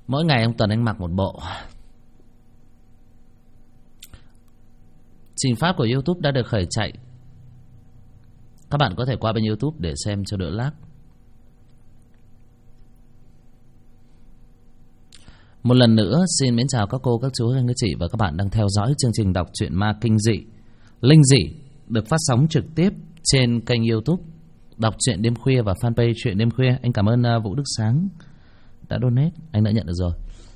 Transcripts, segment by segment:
Mỗi ngày ông Tuấn anh mặc một bộ. Trình phát của YouTube đã được khởi chạy. Các bạn có thể qua bên YouTube để xem cho đỡ lag. Một lần nữa xin mến chào các cô, các chú, các chị và các bạn đang theo dõi chương trình đọc truyện ma kinh dị, linh dị được phát sóng trực tiếp trên kênh YouTube Đọc truyện đêm khuya và fanpage Truyện đêm khuya. Anh cảm ơn Vũ Đức Sáng đã donate, anh đã nhận được rồi.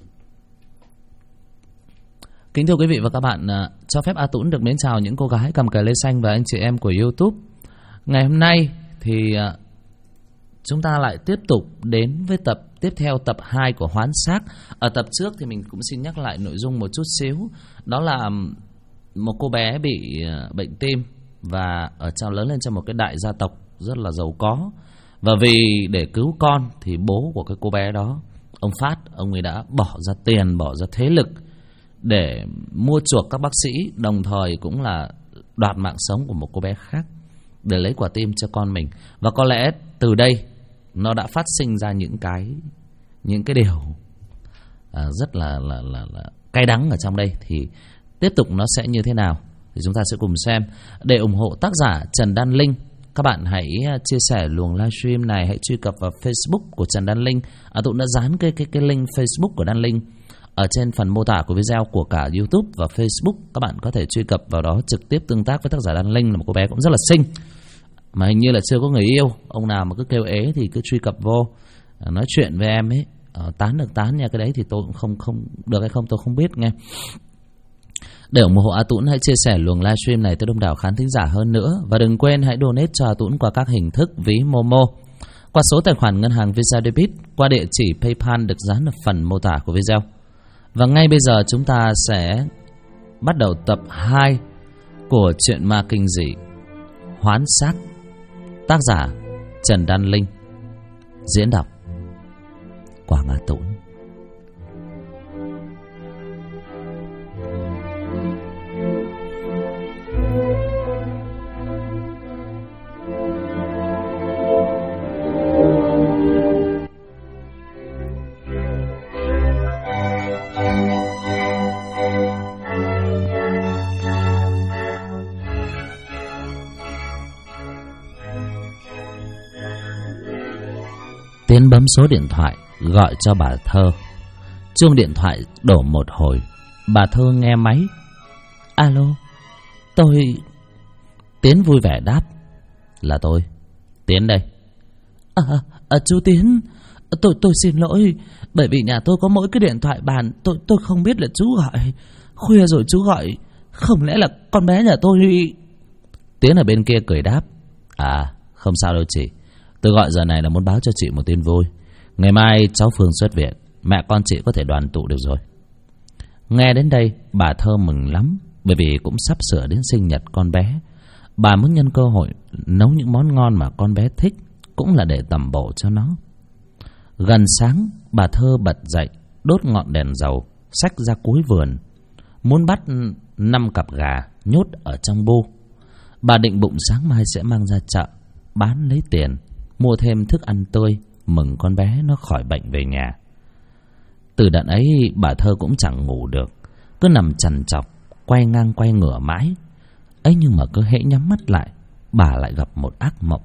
Kính thưa quý vị và các bạn, cho phép A Tũng được mến chào những cô gái cầm cờ lê xanh và anh chị em của YouTube. Ngày hôm nay thì chúng ta lại tiếp tục đến với tập tiếp theo, tập 2 của Hoán Xác. Ở tập trước thì mình cũng xin nhắc lại nội dung một chút xíu. Đó là một cô bé bị bệnh tim và ở trong lớn lên trong một cái đại gia tộc rất là giàu có. Và vì để cứu con thì bố của cái cô bé đó, ông Phát, ông ấy đã bỏ ra tiền, bỏ ra thế lực để mua chuộc các bác sĩ, đồng thời cũng là đoạt mạng sống của một cô bé khác để lấy quả tim cho con mình. Và có lẽ từ đây nó đã phát sinh ra những cái điều rất là cay đắng ở trong đây. Thì tiếp tục nó sẽ như thế nào thì chúng ta sẽ cùng xem. Để ủng hộ tác giả Trần Đan Linh, các bạn hãy chia sẻ luồng livestream này, hãy truy cập vào Facebook của Trần Đan Linh. Tụng đã dán cái link Facebook của Đan Linh ở trên phần mô tả của video của cả YouTube và Facebook. Các bạn có thể truy cập vào đó trực tiếp tương tác với tác giả Đan Linh, là một cô bé cũng rất là xinh mà hình như là chưa có người yêu. Ông nào mà cứ kêu ế thì cứ truy cập vô nói chuyện với em ấy. Tán được tán nha, cái đấy thì tôi cũng không được hay không tôi không biết nghe. Để ủng hộ A Tũng hãy chia sẻ luồng livestream này tới đông đảo khán thính giả hơn nữa. Và đừng quên hãy donate cho A Tũng qua các hình thức ví Momo, qua số tài khoản ngân hàng Visa Debit, qua địa chỉ PayPal được dán ở phần mô tả của video. Và ngay bây giờ chúng ta sẽ bắt đầu tập 2 của truyện ma kinh dị Hoán Xác. Tác giả Trần Đan Linh, diễn đọc Quảng A Tũng. Tiến bấm số điện thoại gọi cho bà Thơ. Chuông điện thoại đổ một hồi, bà Thơ nghe máy. Alo, tôi... Tiến vui vẻ đáp. Là tôi, Tiến đây. Chú Tiến, tôi xin lỗi, bởi vì nhà tôi có mỗi cái điện thoại bàn, tôi không biết là chú gọi. Khuya rồi chú gọi, không lẽ là con bé nhà tôi... Tiến ở bên kia cười đáp. Không sao đâu chị. Tôi gọi giờ này là muốn báo cho chị một tin vui. Ngày mai cháu Phương xuất viện, mẹ con chị có thể đoàn tụ được rồi. Nghe đến đây bà Thơ mừng lắm, bởi vì cũng sắp sửa đến sinh nhật con bé. Bà muốn nhân cơ hội nấu những món ngon mà con bé thích, cũng là để tẩm bổ cho nó. Gần sáng bà Thơ bật dậy, đốt ngọn đèn dầu, xách ra cuối vườn, muốn bắt 5 cặp gà nhốt ở trong bu. Bà định bụng sáng mai sẽ mang ra chợ bán lấy tiền, mua thêm thức ăn tươi, mừng con bé nó khỏi bệnh về nhà. Từ đợt ấy bà Thơ cũng chẳng ngủ được, cứ nằm trằn trọc, quay ngang quay ngửa mãi. Ấy nhưng mà cứ hễ nhắm mắt lại, bà lại gặp một ác mộng.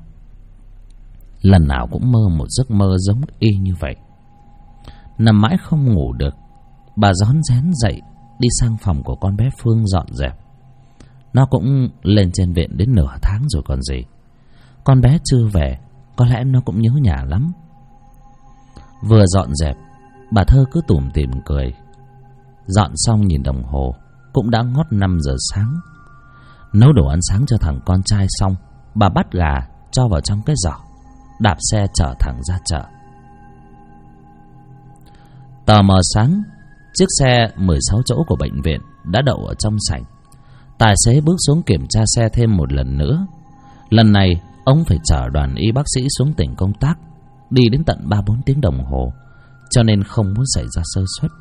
Lần nào cũng mơ một giấc mơ giống y như vậy. Nằm mãi không ngủ được, bà rón rén dậy đi sang phòng của con bé Phương dọn dẹp. Nó cũng lên trên viện đến nửa tháng rồi còn gì. Con bé chưa về, có lẽ nó cũng nhớ nhà lắm. Vừa dọn dẹp, bà Thơ cứ tủm tỉm cười. Dọn xong nhìn đồng hồ, cũng đã ngót 5 giờ sáng. Nấu đồ ăn sáng cho thằng con trai xong, bà bắt gà cho vào trong cái giỏ, đạp xe chở thẳng ra chợ. Tờ mờ sáng, chiếc xe 16 chỗ của bệnh viện đã đậu ở trong sảnh. Tài xế bước xuống kiểm tra xe thêm một lần nữa. Lần này ông phải chở đoàn y bác sĩ xuống tỉnh công tác, đi đến tận 3-4 tiếng đồng hồ, cho nên không muốn xảy ra sơ suất.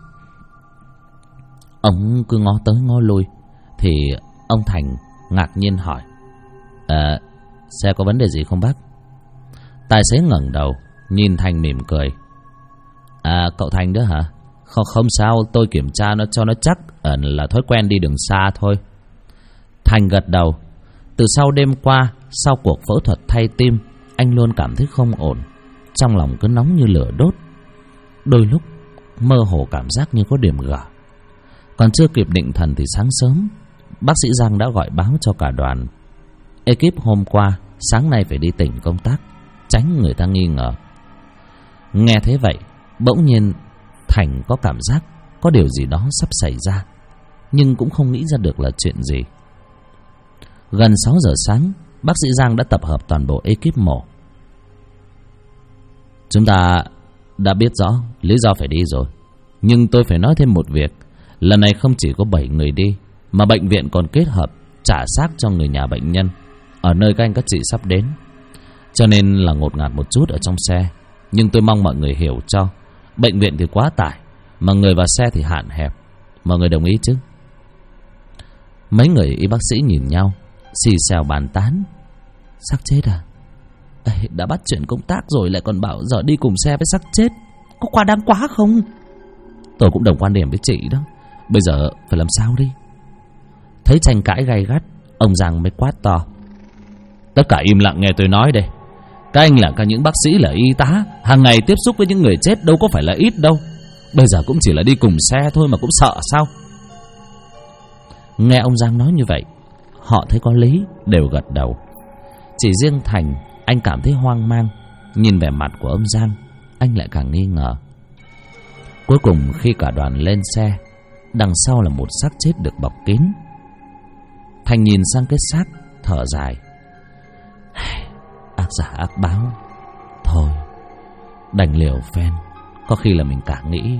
Ông cứ ngó tới ngó lui thì ông Thành ngạc nhiên hỏi: xe có vấn đề gì không bác? Tài xế ngẩng đầu nhìn Thành mỉm cười. Cậu Thành đó hả? Không sao, tôi kiểm tra nó cho nó chắc, là thói quen đi đường xa thôi. Thành gật đầu. Từ sau đêm qua, sau cuộc phẫu thuật thay tim, anh luôn cảm thấy không ổn, trong lòng cứ nóng như lửa đốt. Đôi lúc mơ hồ cảm giác như có điểm gở. Còn chưa kịp định thần thì sáng sớm, bác sĩ Giang đã gọi báo cho cả đoàn. Ekip hôm qua sáng nay phải đi tỉnh công tác, tránh người ta nghi ngờ. Nghe thế vậy, bỗng nhiên Thành có cảm giác có điều gì đó sắp xảy ra, nhưng cũng không nghĩ ra được là chuyện gì. Gần 6 giờ sáng, bác sĩ Giang đã tập hợp toàn bộ ekip mổ. Chúng ta đã biết rõ lý do phải đi rồi, nhưng tôi phải nói thêm một việc. Lần này không chỉ có 7 người đi, mà bệnh viện còn kết hợp trả xác cho người nhà bệnh nhân ở nơi các anh các chị sắp đến. Cho nên là ngột ngạt một chút ở trong xe. Nhưng tôi mong mọi người hiểu cho, bệnh viện thì quá tải, mà người vào xe thì hạn hẹp. Mọi người đồng ý chứ? Mấy người y bác sĩ nhìn nhau, xì xèo bàn tán. Xác chết à? Đã bắt chuyện công tác rồi lại còn bảo giờ đi cùng xe với xác chết, có quá đáng quá không? Tôi cũng đồng quan điểm với chị đó. Bây giờ phải làm sao đi? Thấy tranh cãi gay gắt, ông Giang mới quát to. Tất cả im lặng nghe tôi nói đây. Các anh là những bác sĩ, là y tá, hàng ngày tiếp xúc với những người chết đâu có phải là ít đâu. Bây giờ cũng chỉ là đi cùng xe thôi mà cũng sợ sao? Nghe ông Giang nói như vậy, họ thấy có lý, đều gật đầu. Chỉ riêng Thành, anh cảm thấy hoang mang. Nhìn vẻ mặt của ông Giang, anh lại càng nghi ngờ. Cuối cùng khi cả đoàn lên xe, đằng sau là một xác chết được bọc kín. Thành nhìn sang cái xác, thở dài. Ác giả ác báo. Thôi, đành liều phen. Có khi là mình cả nghĩ.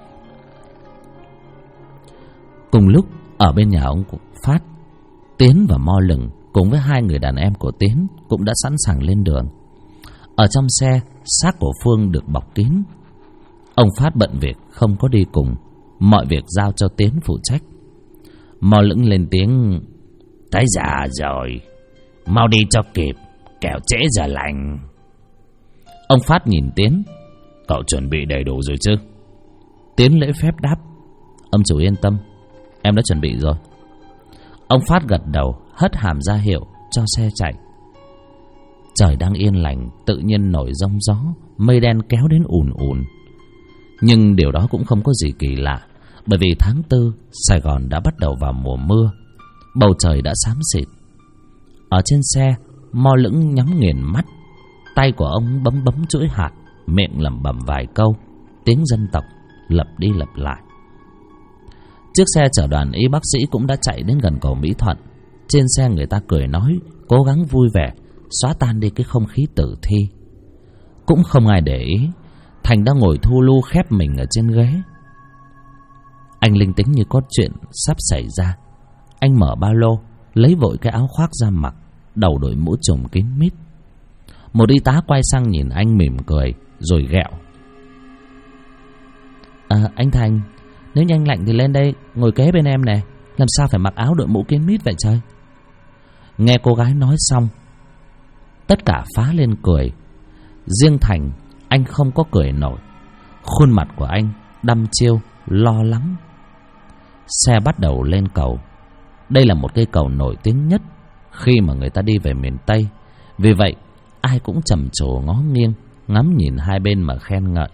Cùng lúc ở bên nhà ông Phát, Tiến và Mo Lừng cùng với 2 người đàn em của Tiến cũng đã sẵn sàng lên đường. Ở trong xe, xác của Phương được bọc kín. Ông Phát bận việc không có đi cùng, mọi việc giao cho Tiến phụ trách. Mo Lững lên tiếng. Tới giờ rồi, mau đi cho kịp, kẻo trễ giờ lành. Ông Phát nhìn Tiến. Cậu chuẩn bị đầy đủ rồi chứ? Tiến lễ phép đáp. Ông chủ yên tâm, em đã chuẩn bị rồi. Ông Phát gật đầu, hất hàm ra hiệu cho xe chạy. Trời đang yên lành, tự nhiên nổi giông gió, mây đen kéo đến ùn ùn. Nhưng điều đó cũng không có gì kỳ lạ, bởi vì tháng 4 Sài Gòn đã bắt đầu vào mùa mưa. Bầu trời đã xám xịt. Ở trên xe, Mo Lững nhắm nghiền mắt. Tay của ông bấm bấm chuỗi hạt, miệng lẩm bẩm vài câu tiếng dân tộc lặp đi lặp lại. Chiếc xe chở đoàn y bác sĩ cũng đã chạy đến gần cầu Mỹ Thuận. Trên xe người ta cười nói, cố gắng vui vẻ, xóa tan đi cái không khí tử thi. Cũng không ai để ý. Thành đang ngồi thu lu khép mình ở trên ghế. Anh linh tính như có chuyện sắp xảy ra. Anh mở ba lô, lấy vội cái áo khoác ra mặc, đầu đội mũ trùm kín mít. Một y tá quay sang nhìn anh mỉm cười, rồi ghẹo. Anh Thành, nếu như anh lạnh thì lên đây ngồi kế bên em nè. Làm sao phải mặc áo đội mũ kín mít vậy trời? Nghe cô gái nói xong, tất cả phá lên cười. Riêng Thành, anh không có cười nổi. Khuôn mặt của anh đăm chiêu, lo lắng. Xe bắt đầu lên cầu. Đây là một cây cầu nổi tiếng nhất khi mà người ta đi về miền Tây. Vì vậy ai cũng trầm trồ ngó nghiêng, ngắm nhìn hai bên mà khen ngợi.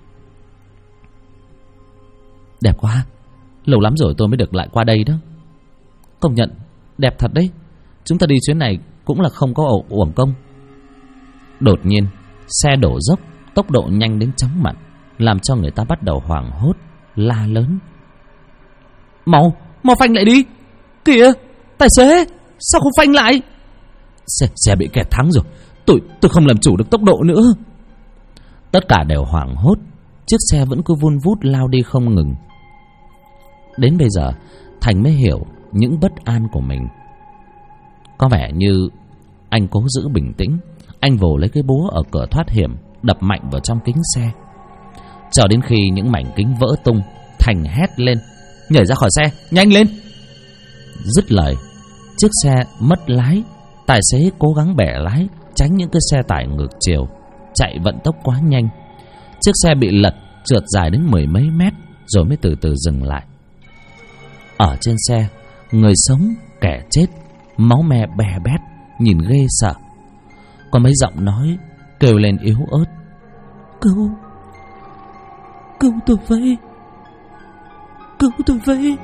Đẹp quá, lâu lắm rồi tôi mới được lại qua đây đó. Công nhận, đẹp thật đấy. Chúng ta đi chuyến này cũng là không có uổng công. Đột nhiên, xe đổ dốc, tốc độ nhanh đến chóng mặt, làm cho người ta bắt đầu hoảng hốt, la lớn. Mau phanh lại đi. Kìa, tài xế, sao không phanh lại? Xe bị kẹt thắng rồi. Tôi không làm chủ được tốc độ nữa. Tất cả đều hoảng hốt. Chiếc xe vẫn cứ vun vút lao đi không ngừng. Đến bây giờ Thành mới hiểu những bất an của mình. Có vẻ như anh cố giữ bình tĩnh. Anh vồ lấy cái búa ở cửa thoát hiểm, đập mạnh vào trong kính xe. Cho đến khi những mảnh kính vỡ tung, Thành hét lên, nhảy ra khỏi xe, nhanh lên. Dứt lời, chiếc xe mất lái. Tài xế cố gắng bẻ lái, tránh những cái xe tải ngược chiều chạy vận tốc quá nhanh. Chiếc xe bị lật, trượt dài đến 10 mấy mét, rồi mới từ từ dừng lại. Ở trên xe, người sống, kẻ chết, máu me bè bét, nhìn ghê sợ. Có mấy giọng nói kêu lên yếu ớt: Cứu tôi với, cứu tôi với.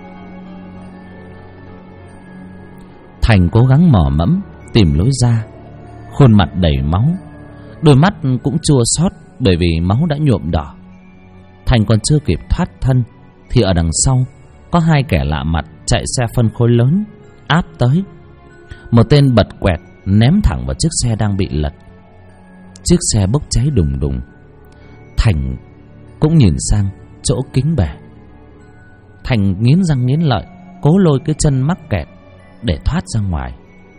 Thành cố gắng mò mẫm tìm lối ra, khuôn mặt đầy máu, đôi mắt cũng chua xót bởi vì máu đã nhuộm đỏ. Thành còn chưa kịp thoát thân thì ở đằng sau có hai kẻ lạ mặt chạy xe phân khối lớn áp tới. Một tên bật quẹt ném thẳng vào chiếc xe đang bị lật. Chiếc xe bốc cháy đùng đùng. Thành cũng nhìn sang chỗ kính bể. Thành nghiến răng nghiến lợi, cố lôi cái chân mắc kẹt để thoát ra ngoài.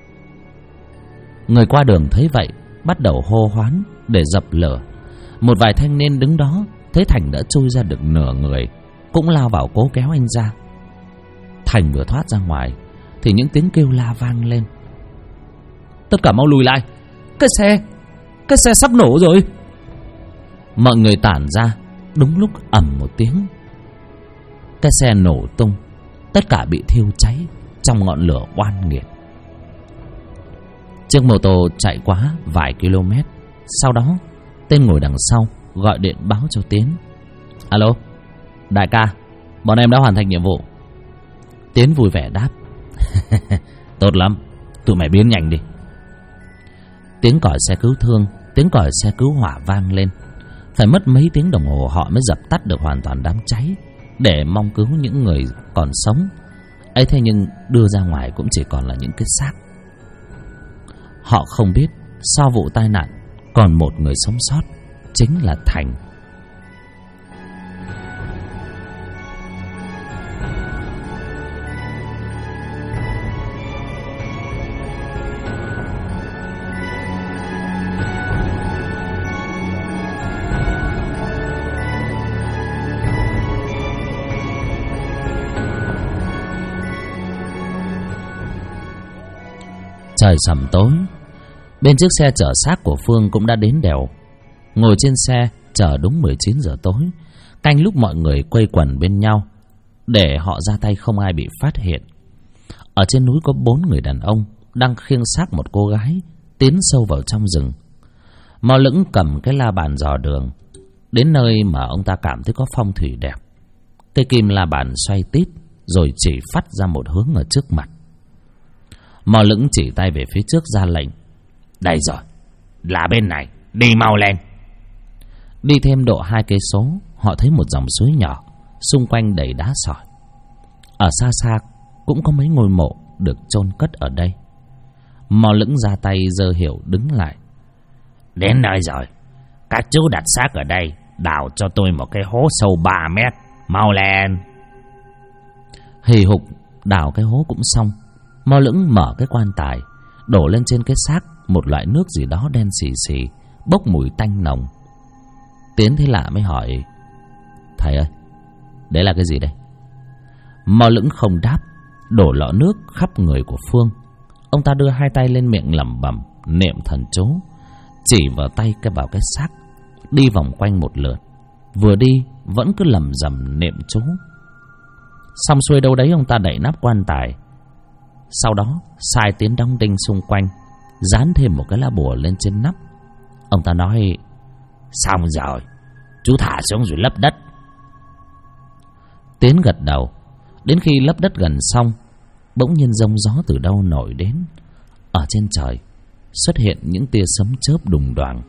Người qua đường thấy vậy bắt đầu hô hoán để dập lửa. Một vài thanh niên đứng đó thấy Thành đã trôi ra được nửa người, cũng lao vào cố kéo anh ra. Thành vừa thoát ra ngoài thì những tiếng kêu la vang lên: Tất cả mau lùi lại, cái xe sắp nổ rồi. Mọi người tản ra. Đúng lúc ầm một tiếng, cái xe nổ tung, tất cả bị thiêu cháy trong ngọn lửa oan nghiệt. Chiếc mô tô chạy quá vài km. Sau đó tên ngồi đằng sau gọi điện báo cho Tiến: Alo, đại ca, bọn em đã hoàn thành nhiệm vụ. Tiến vui vẻ đáp: Tốt lắm, tụi mày biến nhanh đi. Tiếng còi xe cứu thương, tiếng còi xe cứu hỏa vang lên. Phải mất mấy tiếng đồng hồ họ mới dập tắt được hoàn toàn đám cháy, để mong cứu những người còn sống. ấy thế nhưng đưa ra ngoài cũng chỉ còn là những cái xác. Họ không biết sau vụ tai nạn còn một người sống sót, chính là Thành. Trời sầm tối, bên chiếc xe chở xác của Phương cũng đã đến đèo. Ngồi trên xe chờ đúng 19 giờ tối, canh lúc mọi người quây quần bên nhau để họ ra tay không ai bị phát hiện. Ở trên núi có 4 người đàn ông đang khiêng xác một cô gái tiến sâu vào trong rừng. Mò Lững cầm cái la bàn dò đường đến nơi mà ông ta cảm thấy có phong thủy đẹp. Cây kim la bàn xoay tít rồi chỉ phát ra một hướng ở trước mặt. Mò Lững chỉ tay về phía trước ra lệnh: Đây rồi, là bên này, đi mau lên. Đi thêm độ 2 cây số, họ thấy một dòng suối nhỏ, xung quanh đầy đá sỏi. Ở xa xa cũng có mấy ngôi mộ được chôn cất ở đây. Mò Lững ra tay giơ hiệu đứng lại: Đến nơi rồi, các chú đặt xác ở đây, đào cho tôi một cái hố sâu 3 mét, mau lên. Hì hục đào cái hố cũng xong. Mò Lững mở cái quan tài, đổ lên trên cái xác một loại nước gì đó đen xì xì, bốc mùi tanh nồng. Tiến thấy lạ mới hỏi: Thầy ơi, đấy là cái gì đây? Mò Lững không đáp, đổ lọ nước khắp người của Phương. Ông ta đưa hai tay lên miệng lẩm bẩm niệm thần chú, chỉ vào tay vào cái xác, đi vòng quanh một lượt. Vừa đi vẫn cứ lẩm rẩm niệm chú. Xong xuôi đâu đấy, ông ta đậy nắp quan tài. Sau đó sai Tiến đóng đinh xung quanh, dán thêm một cái lá bùa lên trên nắp. Ông ta nói: Xong rồi, chú thả xuống rồi lấp đất. Tiến gật đầu. Đến khi lấp đất gần xong, bỗng nhiên giông gió từ đâu nổi đến. Ở trên trời xuất hiện những tia sấm chớp đùng đoàng.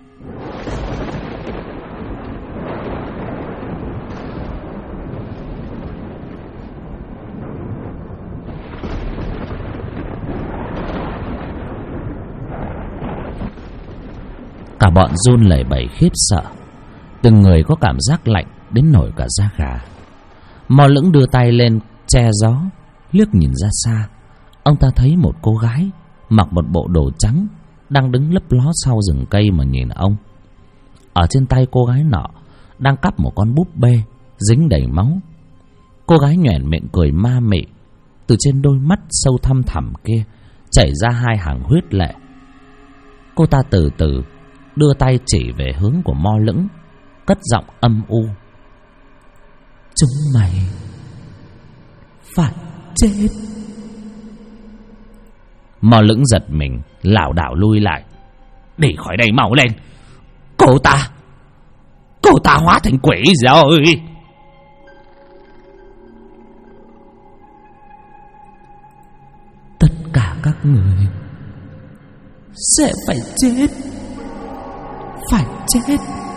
Cả bọn run lẩy bẩy khiếp sợ, từng người có cảm giác lạnh đến nổi cả da gà. Mò Lững đưa tay lên che gió, liếc nhìn ra xa. Ông ta thấy một cô gái mặc một bộ đồ trắng đang đứng lấp ló sau rừng cây mà nhìn ông. Ở trên tay cô gái nọ đang cắp một con búp bê dính đầy máu. Cô gái nhoẻn miệng cười ma mị, từ trên đôi mắt sâu thăm thẳm kia chảy ra hai hàng huyết lệ. Cô ta từ từ đưa tay chỉ về hướng của Mò Lững, cất giọng âm u: Chúng mày phải chết. Mò Lững giật mình, lảo đảo lui lại. Đi khỏi đây mau lên. Cô ta hóa thành quỷ rồi. Tất cả các người sẽ phải chết. Phải chết.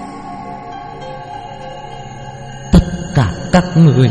Tất cả các người.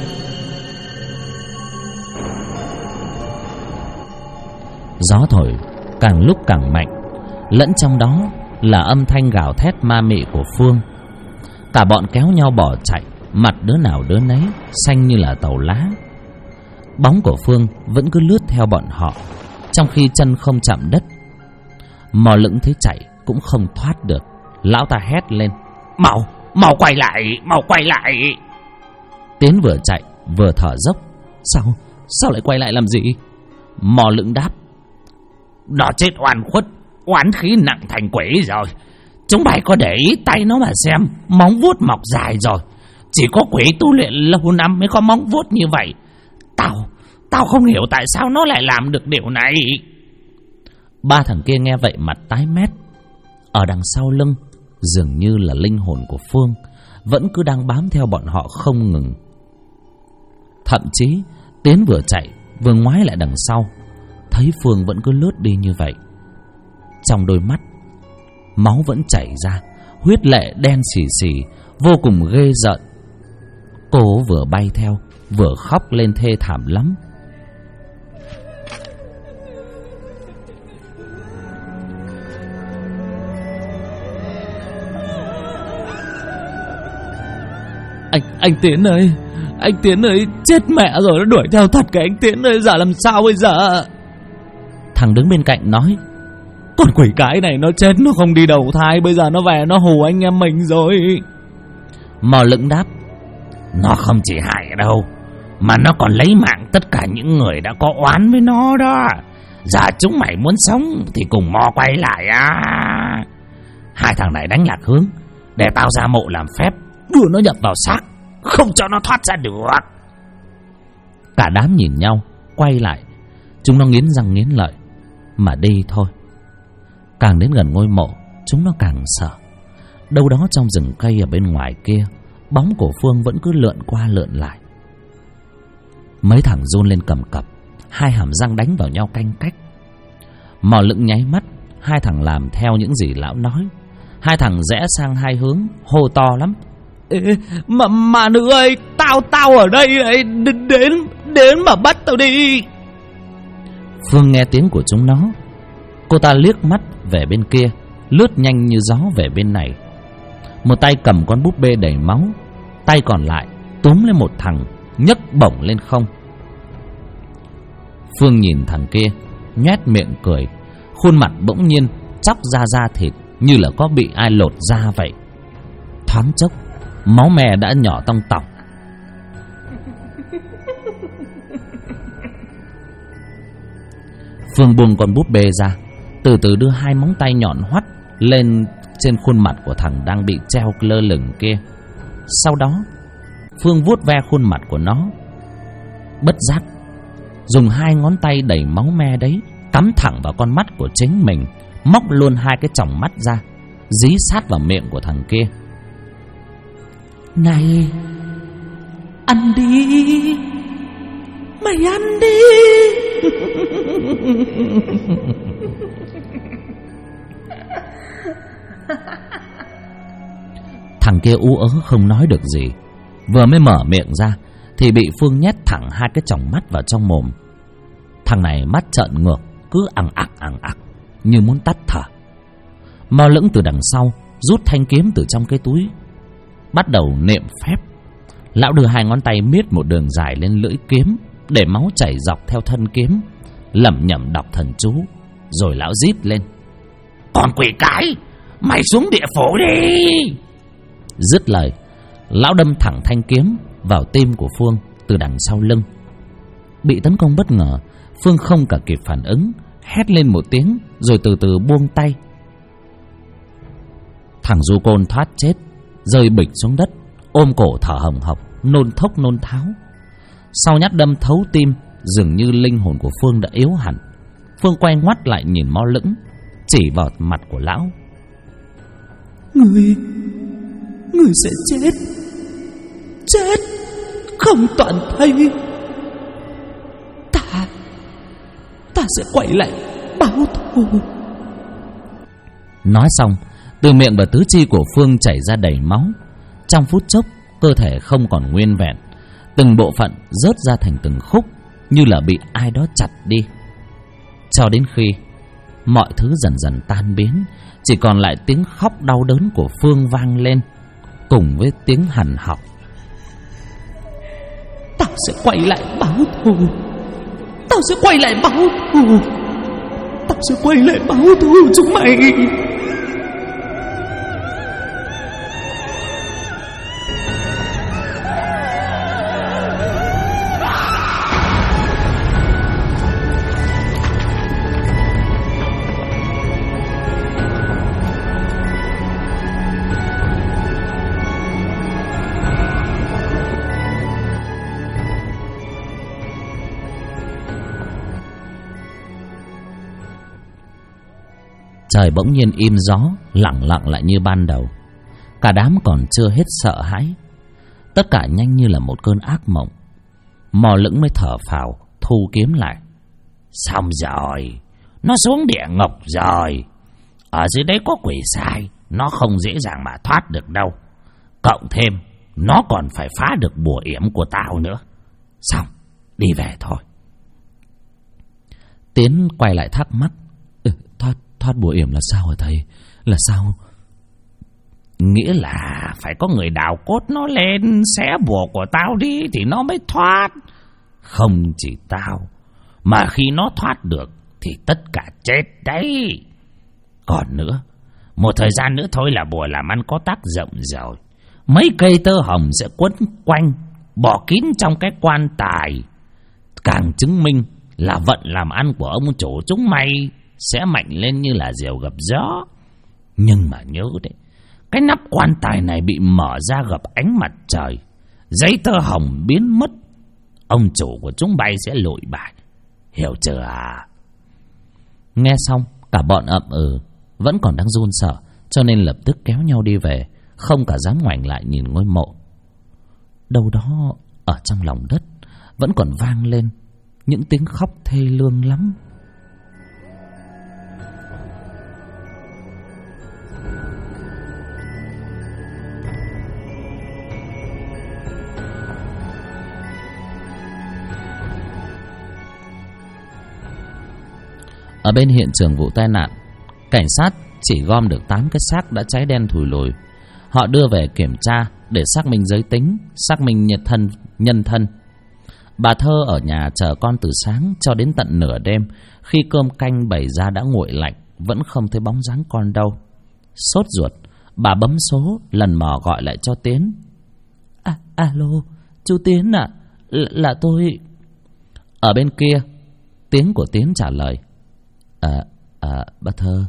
Gió thổi càng lúc càng mạnh, lẫn trong đó là âm thanh gào thét ma mị của Phương. Cả bọn kéo nhau bỏ chạy, mặt đứa nào đứa nấy xanh như là tàu lá. Bóng của Phương vẫn cứ lướt theo bọn họ, trong khi chân không chạm đất. Mò Lững thấy chạy cũng không thoát được, lão ta hét lên: Mau quay lại, mau quay lại. Tiến vừa chạy vừa thở dốc: Sao lại quay lại làm gì? Mò Lững đáp: Nó chết oan khuất, oán khí nặng thành quỷ rồi. Chúng mày có để ý tay nó mà xem, móng vuốt mọc dài rồi. Chỉ có quỷ tu luyện lâu năm mới có móng vuốt như vậy. Tao không hiểu tại sao nó lại làm được điều này. Ba thằng kia nghe vậy mặt tái mét. Ở đằng sau lưng dường như là linh hồn của Phương vẫn cứ đang bám theo bọn họ không ngừng. Thậm chí Tiến vừa chạy vừa ngoái lại đằng sau, thấy Phương vẫn cứ lướt đi như vậy. Trong đôi mắt máu vẫn chảy ra, huyết lệ đen xì xì, vô cùng ghê rợn. Cô vừa bay theo vừa khóc lên thê thảm lắm. Anh Tiến ơi, chết mẹ rồi, nó đuổi theo thật kìa anh Tiến ơi, giờ làm sao bây giờ? Thằng đứng bên cạnh nói: Con quỷ cái này nó chết nó không đi đầu thai, bây giờ nó về nó hù anh em mình rồi. Mò Lững đáp: Nó không chỉ hại đâu, mà nó còn lấy mạng tất cả những người đã có oán với nó đó. Giờ chúng mày muốn sống thì cùng mò quay lại à. Hai thằng này đánh lạc hướng, để tao ra mộ làm phép đưa nó nhập vào xác, không cho nó thoát ra được. Cả đám nhìn nhau quay lại, chúng nó nghiến răng nghiến lợi mà đi thôi. Càng đến gần ngôi mộ, chúng nó càng sợ. Đâu đó trong rừng cây ở bên ngoài kia, bóng của Phương vẫn cứ lượn qua lượn lại. Mấy thằng run lên cầm cập, hai hàm răng đánh vào nhau canh cách. Mò Lững nháy mắt, hai thằng làm theo những gì lão nói. Hai thằng rẽ sang hai hướng, hô to lắm: Ê, mà nữ ơi, tao ở đây ấy, đến mà bắt tao đi. Phương nghe tiếng của chúng nó, cô ta liếc mắt về bên kia, lướt nhanh như gió về bên này. Một tay cầm con búp bê đầy máu, tay còn lại túm lên một thằng, nhấc bổng lên không. Phương nhìn thằng kia, nhoét miệng cười, khuôn mặt bỗng nhiên chóc ra da thịt như là có bị ai lột da vậy. Thoáng chốc, máu me đã nhỏ tong tỏng. Phương buông con búp bê ra, từ từ đưa hai móng tay nhọn hoắt lên trên khuôn mặt của thằng đang bị treo lơ lửng kia. Sau đó Phương vuốt ve khuôn mặt của nó, bất giác dùng hai ngón tay đầy máu me đấy cắm thẳng vào con mắt của chính mình, móc luôn hai cái tròng mắt ra, dí sát vào miệng của thằng kia. Này, ăn đi, mày ăn đi. Thằng kia ú ớ không nói được gì, vừa mới mở miệng ra thì bị Phương nhét thẳng hai cái tròng mắt vào trong mồm. Thằng này mắt trợn ngược, cứ ằng ặc như muốn tắt thở. Mò Lững từ đằng sau rút thanh kiếm từ trong cái túi, bắt đầu niệm phép. Lão đưa hai ngón tay miết một đường dài lên lưỡi kiếm để máu chảy dọc theo thân kiếm, lẩm nhẩm đọc thần chú. Rồi lão rít lên: Con quỷ cái, mày xuống địa phủ đi. Dứt lời, lão đâm thẳng thanh kiếm vào tim của Phương từ đằng sau lưng. Bị tấn công bất ngờ, Phương không cả kịp phản ứng, hét lên một tiếng rồi từ từ buông tay. Thằng du côn thoát chết, rơi bịch xuống đất, ôm cổ thở hồng hộc, nôn thốc nôn tháo. Sau nhát đâm thấu tim, dường như linh hồn của Phương đã yếu hẳn. Phương quay ngoắt lại nhìn Mo Lững, chỉ vào mặt của lão. Người sẽ chết, chết không toàn thây. Ta sẽ quay lại báo thù. Nói xong, từ miệng và tứ chi của Phương chảy ra đầy máu. Trong phút chốc, cơ thể không còn nguyên vẹn, từng bộ phận rớt ra thành từng khúc, như là bị ai đó chặt đi. Cho đến khi mọi thứ dần dần tan biến, chỉ còn lại tiếng khóc đau đớn của Phương vang lên, cùng với tiếng hằn học. Tao sẽ quay lại báo thù. Tao sẽ quay lại báo thù. Tao sẽ quay lại báo thù chúng mày. Trời bỗng nhiên im gió, lặng lặng lại như ban đầu. Cả đám còn chưa hết sợ hãi. Tất cả nhanh như là một cơn ác mộng. Mò Lững mới thở phào, thu kiếm lại. Xong rồi, nó xuống địa ngục rồi. Ở dưới đấy có quỷ sai, nó không dễ dàng mà thoát được đâu. Cộng thêm, nó còn phải phá được bùa yểm của tao nữa. Xong, đi về thôi. Tiến quay lại thắc mắc. Thoát bùa yểm là sao hả thầy? Là sao? Nghĩa là phải có người đào cốt nó lên, xé bùa của tao đi thì nó mới thoát. Không chỉ tao, mà khi nó thoát được thì tất cả chết đấy. Còn nữa, một thời gian nữa thôi là bùa làm ăn có tác dụng rồi. Mấy cây tơ hồng sẽ quấn quanh, bỏ kín trong cái quan tài. Càng chứng minh là vận làm ăn của ông chủ chúng mày sẽ mạnh lên như là diều gặp gió. Nhưng mà nhớ đấy, cái nắp quan tài này bị mở ra gặp ánh mặt trời, giấy tơ hồng biến mất, ông chủ của chúng bay sẽ lụi bại. Hiểu chưa à? Nghe xong, cả bọn ậm ừ, vẫn còn đang run sợ, cho nên lập tức kéo nhau đi về, không cả dám ngoảnh lại nhìn ngôi mộ. Đâu đó ở trong lòng đất vẫn còn vang lên những tiếng khóc thê lương lắm. Ở bên hiện trường vụ tai nạn, cảnh sát chỉ gom được 8 cái xác đã cháy đen thùi lùi. Họ đưa về kiểm tra để xác minh giới tính, xác minh nhân thân. Bà Thơ ở nhà chờ con từ sáng cho đến tận nửa đêm. Khi cơm canh bày ra đã nguội lạnh, vẫn không thấy bóng dáng con đâu. Sốt ruột, bà bấm số lần mò gọi lại cho Tiến. Alo, chú Tiến ạ, là tôi. Ở bên kia, tiếng của Tiến trả lời. Bà Thơ,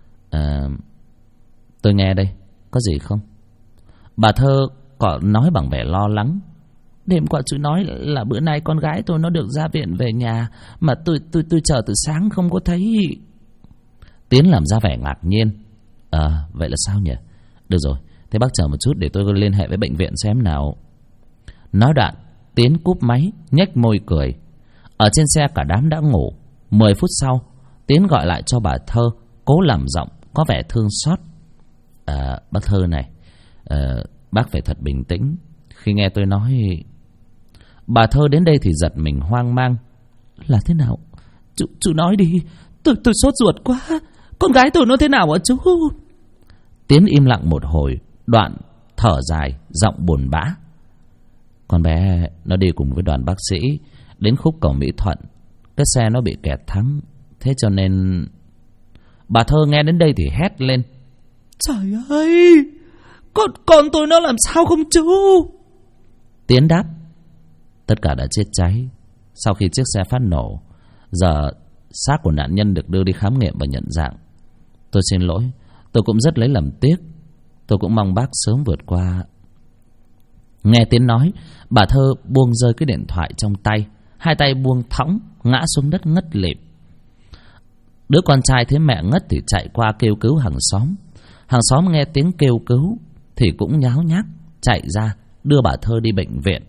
tôi nghe đây, có gì không? Bà Thơ còn nói bằng vẻ lo lắng. Đêm qua chú nói là bữa nay con gái tôi nó được ra viện về nhà, mà tôi chờ từ sáng không có thấy. Tiến làm ra vẻ ngạc nhiên. Vậy là sao nhỉ? Được rồi, thế bác chờ một chút để tôi liên hệ với bệnh viện xem nào. Nói đoạn, Tiến cúp máy, nhếch môi cười. Ở trên xe cả đám đã ngủ. 10 phút sau, Tiến gọi lại cho bà Thơ, cố làm giọng có vẻ thương xót. Bác Thơ này, bác phải thật bình tĩnh. Khi nghe tôi nói... Bà Thơ đến đây thì giật mình hoang mang. Là thế nào? Chú nói đi, tôi sốt ruột quá. Con gái tôi nó thế nào hả chú? Tiến im lặng một hồi, đoạn thở dài, giọng buồn bã. Con bé nó đi cùng với đoàn bác sĩ đến khúc cầu Mỹ Thuận. Cái xe nó bị kẹt thắng, thế cho nên... Bà Thơ nghe đến đây thì hét lên. Trời ơi, con tôi nó làm sao không chú? Tiến đáp. Tất cả đã chết cháy sau khi chiếc xe phát nổ. Giờ xác của nạn nhân được đưa đi khám nghiệm và nhận dạng. Tôi xin lỗi, tôi cũng rất lấy làm tiếc. Tôi cũng mong bác sớm vượt qua. Nghe Tiến nói, bà Thơ buông rơi cái điện thoại trong tay, hai tay buông thõng ngã xuống đất ngất lịm. Đứa con trai thấy mẹ ngất thì chạy qua kêu cứu hàng xóm. Hàng xóm nghe tiếng kêu cứu thì cũng nháo nhác chạy ra đưa bà Thơ đi bệnh viện.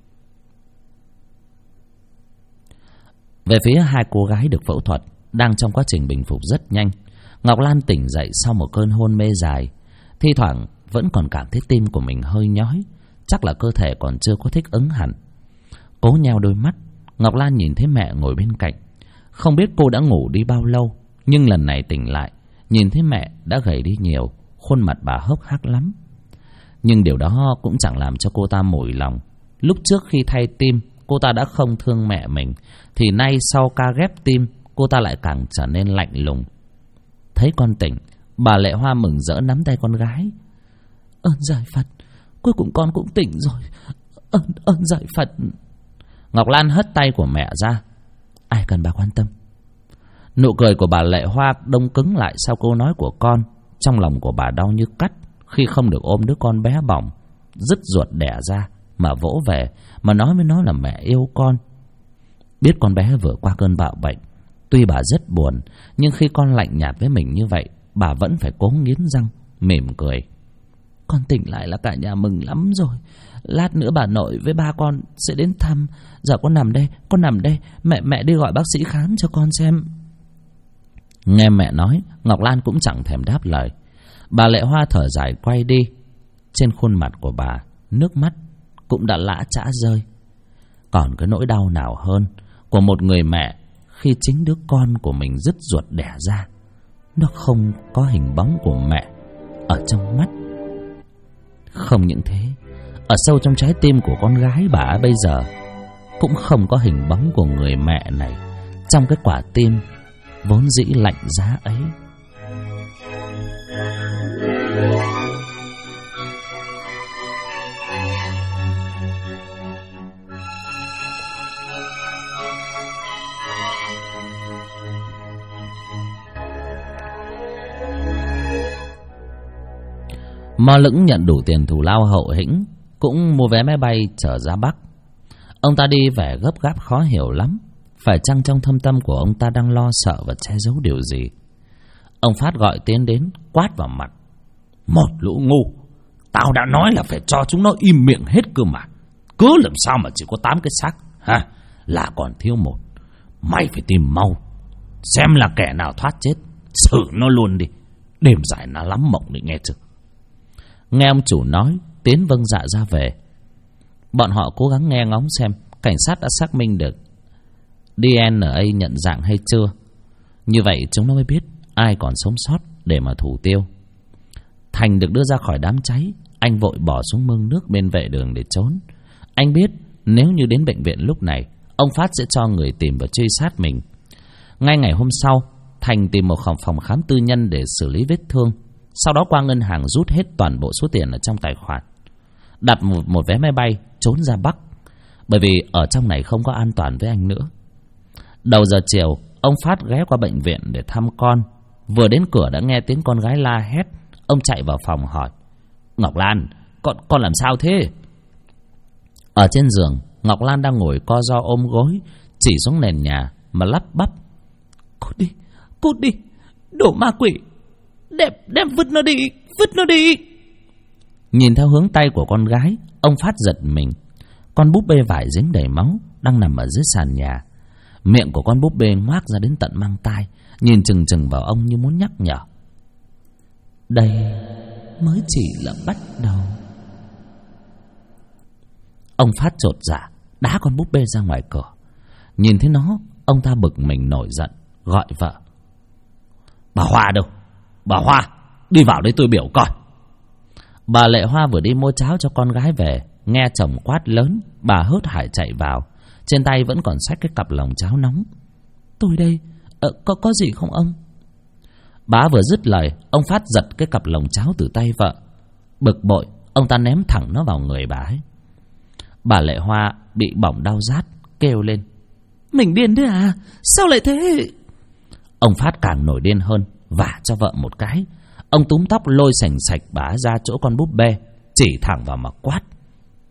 Về phía hai cô gái được phẫu thuật, đang trong quá trình bình phục rất nhanh. Ngọc Lan tỉnh dậy sau một cơn hôn mê dài, thi thoảng vẫn còn cảm thấy tim của mình hơi nhói, chắc là cơ thể còn chưa có thích ứng hẳn. Cố nheo đôi mắt, Ngọc Lan nhìn thấy mẹ ngồi bên cạnh. Không biết cô đã ngủ đi bao lâu, nhưng lần này tỉnh lại, nhìn thấy mẹ đã gầy đi nhiều, khuôn mặt bà hốc hác lắm. Nhưng điều đó cũng chẳng làm cho cô ta mủi lòng. Lúc trước khi thay tim, cô ta đã không thương mẹ mình, thì nay sau ca ghép tim, cô ta lại càng trở nên lạnh lùng. Thấy con tỉnh, bà Lệ Hoa mừng rỡ nắm tay con gái. Ơn giải Phật, cuối cùng con cũng tỉnh rồi. Ơn giải Phật. Ngọc Lan hất tay của mẹ ra. Ai cần bà quan tâm. Nụ cười của bà Lệ Hoa đông cứng lại sau câu nói của con. Trong lòng của bà đau như cắt khi không được ôm đứa con bé bỏng, dứt ruột đẻ ra mà vỗ về, mà nói với nó là mẹ yêu con. Biết con bé vừa qua cơn bạo bệnh, tuy bà rất buồn, nhưng khi con lạnh nhạt với mình như vậy, bà vẫn phải cố nghiến răng mỉm cười. Con tỉnh lại là cả nhà mừng lắm rồi. Lát nữa bà nội với ba con sẽ đến thăm. Giờ con nằm đây. Mẹ đi gọi bác sĩ khám cho con xem. Nghe mẹ nói, Ngọc Lan cũng chẳng thèm đáp lời. Bà Lệ Hoa thở dài quay đi. Trên khuôn mặt của bà, nước mắt cũng đã lã chã rơi. Còn cái nỗi đau nào hơn của một người mẹ khi chính đứa con của mình dứt ruột đẻ ra, nó không có hình bóng của mẹ ở trong mắt. Không những thế, ở sâu trong trái tim của con gái bà bây giờ cũng không có hình bóng của người mẹ này trong cái quả tim vốn dĩ lạnh giá ấy. Mo Lững nhận đủ tiền thù lao hậu hĩnh, cũng mua vé máy bay trở ra Bắc. Ông ta đi về gấp gáp khó hiểu lắm. Phải chăng trong thâm tâm của ông ta đang lo sợ và che giấu điều gì? Ông Phát gọi Tiến đến, quát vào mặt. Một lũ ngu, tao đã nói là phải cho chúng nó im miệng hết cơ mà. Cứ làm sao mà chỉ có 8 cái xác ha? Là còn thiếu một. Mày phải tìm mau, xem là kẻ nào thoát chết, xử nó luôn đi. Đêm dài nó lắm mộng để nghe chứ. Nghe ông chủ nói, Tiến vâng dạ ra về. Bọn họ cố gắng nghe ngóng xem cảnh sát đã xác minh được DNA nhận dạng hay chưa. Như vậy chúng nó mới biết ai còn sống sót để mà thủ tiêu. Thành được đưa ra khỏi đám cháy, anh vội bỏ xuống mương nước bên vệ đường để trốn. Anh biết nếu như đến bệnh viện lúc này, ông Phát sẽ cho người tìm và truy sát mình. Ngay ngày hôm sau, Thành tìm một phòng khám tư nhân để xử lý vết thương. Sau đó qua ngân hàng rút hết toàn bộ số tiền ở trong tài khoản, đặt một vé máy bay trốn ra Bắc, bởi vì ở trong này không có an toàn với anh nữa. Đầu giờ chiều, ông Phát ghé qua bệnh viện để thăm con. Vừa đến cửa đã nghe tiếng con gái la hét. Ông chạy vào phòng hỏi. Ngọc Lan, con làm sao thế? Ở trên giường, Ngọc Lan đang ngồi co ro ôm gối, chỉ xuống nền nhà mà lắp bắp. Cút đi, đồ ma quỷ, đem vứt nó đi. Nhìn theo hướng tay của con gái, ông Phát giật mình. Con búp bê vải dính đầy máu đang nằm ở dưới sàn nhà. Miệng của con búp bê ngoác ra đến tận mang tai, nhìn chừng chừng vào ông như muốn nhắc nhở. Đây mới chỉ là bắt đầu. Ông Phát chột dạ đá con búp bê ra ngoài cửa. Nhìn thấy nó, ông ta bực mình nổi giận, gọi vợ. Bà Hoa đâu? Bà Hoa, đi vào đây tôi biểu coi. Bà Lệ Hoa vừa đi mua cháo cho con gái về, nghe chồng quát lớn, bà hớt hải chạy vào. Trên tay vẫn còn xách cái cặp lồng cháo nóng. Tôi đây, có gì không ông? Bà vừa dứt lời, ông Phát giật cái cặp lồng cháo từ tay vợ. Bực bội, ông ta ném thẳng nó vào người bà ấy. Bà Lệ Hoa bị bỏng đau rát, kêu lên. Mình điên đấy à? Sao lại thế? Ông Phát càng nổi điên hơn, vả cho vợ một cái. Ông túm tóc lôi sành sạch bà ra chỗ con búp bê, chỉ thẳng vào mà quát.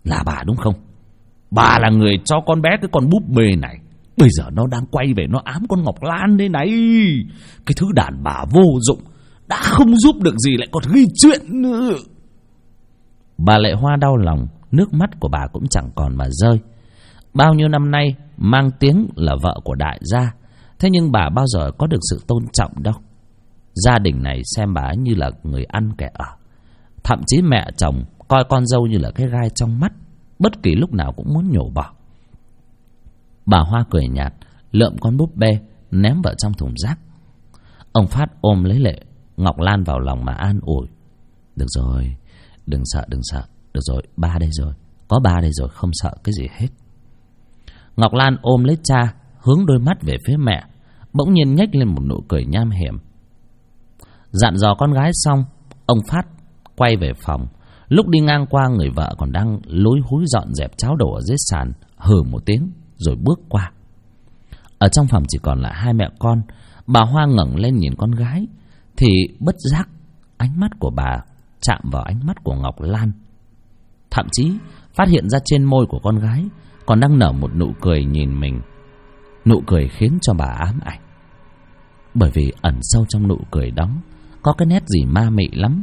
Là bà đúng không? Bà là người cho con bé cái con búp bê này. Bây giờ nó đang quay về nó ám con Ngọc Lan đây này. Cái thứ đàn bà vô dụng, đã không giúp được gì lại còn gây chuyện nữa. Bà Lệ Hoa đau lòng, nước mắt của bà cũng chẳng còn mà rơi. Bao nhiêu năm nay mang tiếng là vợ của đại gia, thế nhưng bà bao giờ có được sự tôn trọng đâu. Gia đình này xem bà như là người ăn kẻ ở. Thậm chí mẹ chồng coi con dâu như là cái gai trong mắt, bất kỳ lúc nào cũng muốn nhổ bỏ. Bà Hoa cười nhạt, lượm con búp bê ném vào trong thùng rác. Ông Phát ôm lấy Ngọc Lan vào lòng mà an ủi. Được rồi, đừng sợ. Được rồi, ba đây rồi, có ba đây rồi, không sợ cái gì hết. Ngọc Lan ôm lấy cha, hướng đôi mắt về phía mẹ, bỗng nhiên nhếch lên một nụ cười nham hiểm. Dặn dò con gái xong, ông Phát quay về phòng. Lúc đi ngang qua, người vợ còn đang lúi húi dọn dẹp cháo đổ ở dưới sàn, hừ một tiếng rồi bước qua. Ở trong phòng chỉ còn lại hai mẹ con. Bà Hoa ngẩng lên nhìn con gái thì bất giác ánh mắt của bà chạm vào ánh mắt của Ngọc Lan. Thậm chí phát hiện ra trên môi của con gái còn đang nở một nụ cười nhìn mình. Nụ cười khiến cho bà ám ảnh, bởi vì ẩn sâu trong nụ cười đó có cái nét gì ma mị lắm.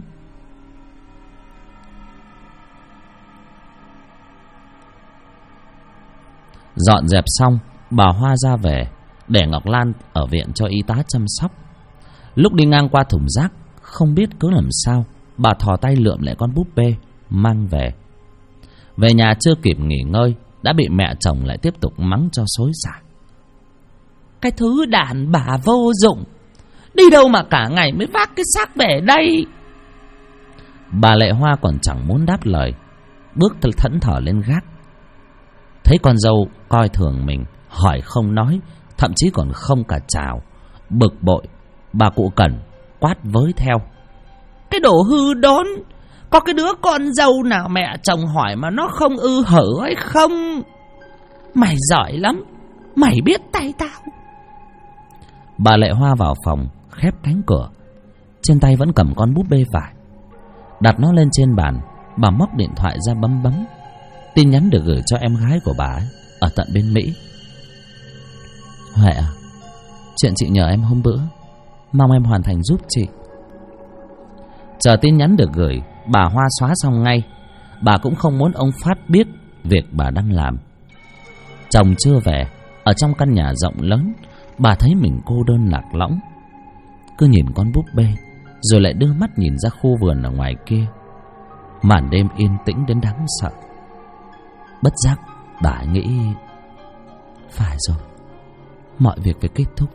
Dọn dẹp xong, bà Hoa ra về, để Ngọc Lan ở viện cho y tá chăm sóc. Lúc đi ngang qua thùng rác, không biết cứ làm sao bà thò tay lượm lại con búp bê mang về. Về nhà chưa kịp nghỉ ngơi đã bị mẹ chồng lại tiếp tục mắng cho xối xả. Cái thứ đàn bà vô dụng, đi đâu mà cả ngày mới vác cái xác về đây. Bà Lệ Hoa còn chẳng muốn đáp lời, bước thẫn thờ lên gác. Thấy con dâu coi thường mình, hỏi không nói, thậm chí còn không cả chào. Bực bội, bà cụ Cẩn quát với theo. Cái đồ hư đốn, có cái đứa con dâu nào mẹ chồng hỏi mà nó không ư hở hay không? Mày giỏi lắm, mày biết tay tao. Bà Lệ Hoa vào phòng, khép cánh cửa. Trên tay vẫn cầm con búp bê vải. Đặt nó lên trên bàn, bà móc điện thoại ra bấm. Tin nhắn được gửi cho em gái của bà ấy ở tận bên Mỹ. Huệ à, chuyện chị nhờ em hôm bữa, mong em hoàn thành giúp chị. Chờ tin nhắn được gửi, bà Hoa xóa xong ngay. Bà cũng không muốn ông Phát biết việc bà đang làm. Chồng chưa về, ở trong căn nhà rộng lớn, bà thấy mình cô đơn lạc lõng. Cứ nhìn con búp bê, rồi lại đưa mắt nhìn ra khu vườn ở ngoài kia. Màn đêm yên tĩnh đến đáng sợ. Bất giác bà nghĩ, phải rồi, mọi việc phải kết thúc.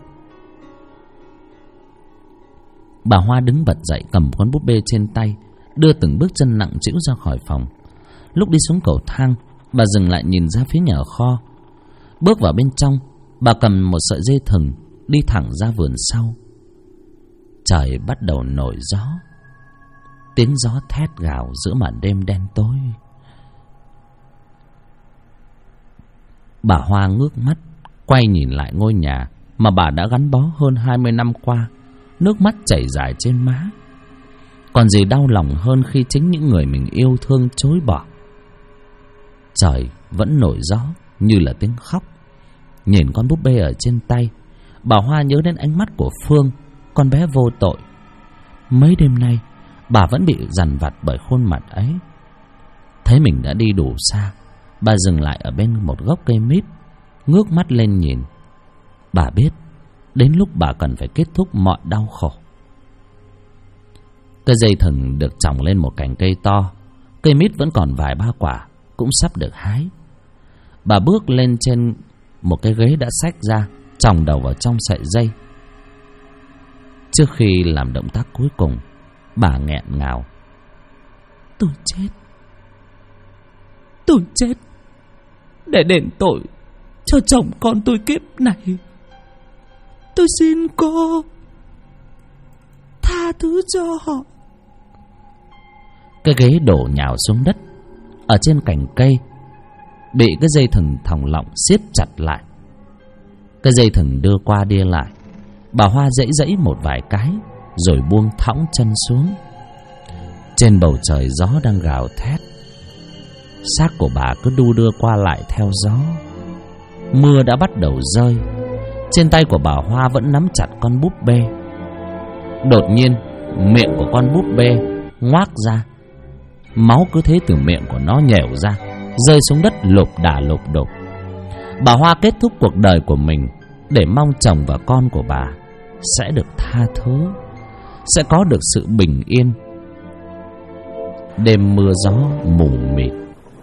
Bà Hoa đứng bật dậy, cầm con búp bê trên tay, đưa từng bước chân nặng trĩu ra khỏi phòng. Lúc đi xuống cầu thang, bà dừng lại nhìn ra phía nhà kho. Bước vào bên trong, bà cầm một sợi dây thừng, đi thẳng ra vườn sau. Trời bắt đầu nổi gió. Tiếng gió thét gào giữa màn đêm đen tối. Bà Hoa ngước mắt, quay nhìn lại ngôi nhà mà bà đã gắn bó hơn 20 năm qua. Nước mắt chảy dài trên má. Còn gì đau lòng hơn khi chính những người mình yêu thương chối bỏ. Trời vẫn nổi gió như là tiếng khóc. Nhìn con búp bê ở trên tay, bà Hoa nhớ đến ánh mắt của Phương, con bé vô tội. Mấy đêm nay bà vẫn bị dằn vặt bởi khuôn mặt ấy. Thấy mình đã đi đủ xa, bà dừng lại ở bên một gốc cây mít, ngước mắt lên nhìn. Bà biết đến lúc bà cần phải kết thúc mọi đau khổ. Cây dây thừng được trồng lên một cành cây to. Cây mít vẫn còn vài ba quả, cũng sắp được hái. Bà bước lên trên một cái ghế đã xách ra, chòng đầu vào trong sợi dây. Trước khi làm động tác cuối cùng, bà nghẹn ngào. Tôi chết để đền tội cho chồng con tôi kiếp này. Tôi xin cô tha thứ cho họ. Cái ghế đổ nhào xuống đất. Ở trên cành cây bị cái dây thừng thòng lọng siết chặt lại. Cái dây thừng đưa qua đưa lại. Bà Hoa giãy giãy một vài cái rồi buông thõng chân xuống. Trên bầu trời gió đang gào thét. xác của bà cứ đu đưa qua lại theo gió. Mưa đã bắt đầu rơi. Trên tay của bà Hoa vẫn nắm chặt con búp bê. Đột nhiên miệng của con búp bê ngoác ra. Máu cứ thế từ miệng của nó nhèo ra, rơi xuống đất lộp đà lộp đột. Bà Hoa kết thúc cuộc đời của mình để mong chồng và con của bà sẽ được tha thứ, sẽ có được sự bình yên. Đêm mưa gió mù mịt.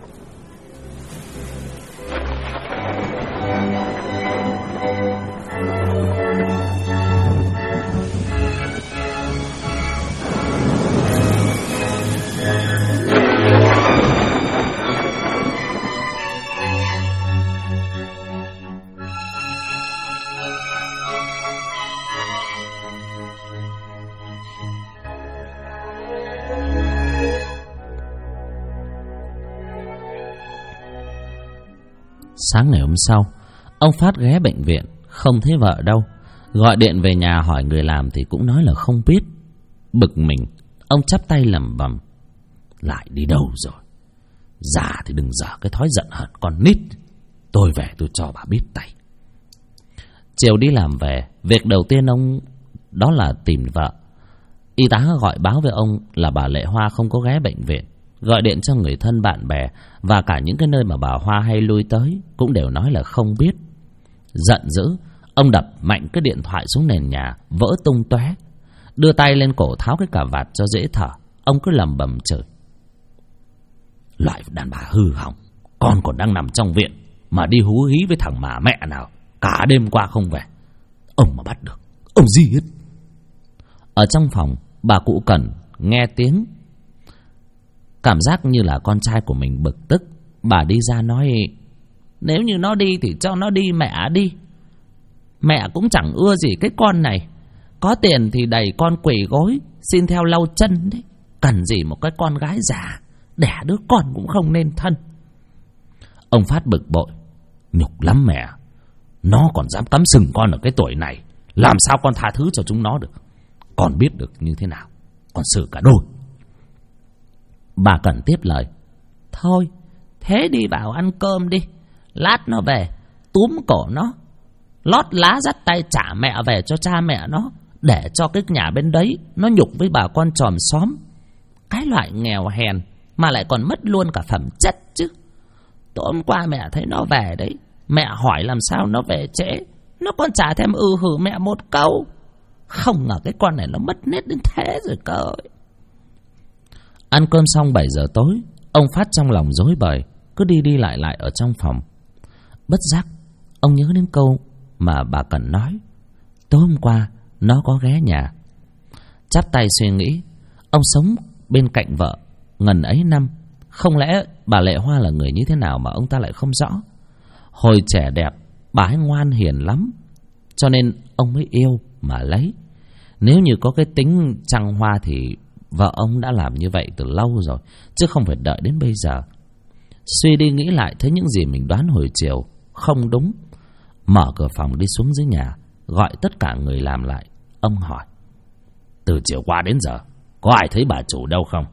Sáng ngày hôm sau, ông Phát ghé bệnh viện, không thấy vợ đâu. Gọi điện về nhà hỏi người làm thì cũng nói là không biết. Bực mình, ông chắp tay lẩm bẩm: lại đi đâu rồi? Già thì đừng dở cái thói giận hờn con nít. Tôi về tôi cho bà biết tay. Chiều đi làm về, việc đầu tiên ông đó là tìm vợ. Y tá gọi báo với ông là bà Lệ Hoa không có ghé bệnh viện. Gọi điện cho người thân bạn bè và cả những cái nơi mà bà Hoa hay lui tới cũng đều nói là không biết. Giận dữ, ông đập mạnh cái điện thoại xuống nền nhà, vỡ tung tóe. Đưa tay lên cổ tháo cái cà vạt cho dễ thở. Ông cứ lẩm bẩm chửi: loại đàn bà hư hỏng, con còn đang nằm trong viện mà đi hú hí với thằng mà mẹ nào cả đêm qua không về. Ông mà bắt được, ông giết. Ở trong phòng, bà cụ Cẩn nghe tiếng, cảm giác như là con trai của mình bực tức. Bà đi ra nói: nếu như nó đi thì cho nó đi mẹ đi. Mẹ cũng chẳng ưa gì cái con này. Có tiền thì đẩy con quỳ gối xin theo lau chân đấy. Cần gì một cái con gái già, đẻ đứa con cũng không nên thân. Ông Phát bực bội: nhục lắm mẹ. Nó còn dám cắm sừng con ở cái tuổi này, làm sao con tha thứ cho chúng nó được? Con biết được như thế nào, con xử cả đôi. Bà Cẩn tiếp lời: thôi, thế đi vào ăn cơm đi. Lát nó về, túm cổ nó, lót lá dắt tay trả mẹ về cho cha mẹ nó, để cho cái nhà bên đấy nó nhục với bà con chòm xóm. Cái loại nghèo hèn mà lại còn mất luôn cả phẩm chất chứ. Tối hôm qua mẹ thấy nó về đấy, mẹ hỏi làm sao nó về trễ, nó còn chả thèm hừ mẹ một câu. Không ngờ cái con này nó mất nết đến thế rồi cơ. Ăn cơm xong 7 giờ tối, ông Phát trong lòng rối bời, cứ đi đi lại lại ở trong phòng. Bất giác, ông nhớ đến câu mà bà Cẩn nói: tối hôm qua nó có ghé nhà. Chắp tay suy nghĩ, ông sống bên cạnh vợ ngần ấy năm, không lẽ bà Lệ Hoa là người như thế nào mà ông ta lại không rõ. Hồi trẻ đẹp, bà ấy ngoan hiền lắm, cho nên ông mới yêu mà lấy. Nếu như có cái tính trăng hoa thì vợ ông đã làm như vậy từ lâu rồi, chứ không phải đợi đến bây giờ. Suy đi nghĩ lại, thấy những gì mình đoán hồi chiều không đúng. Mở cửa phòng đi xuống dưới nhà, gọi tất cả người làm lại. Ông hỏi: từ chiều qua đến giờ có ai thấy bà chủ đâu không?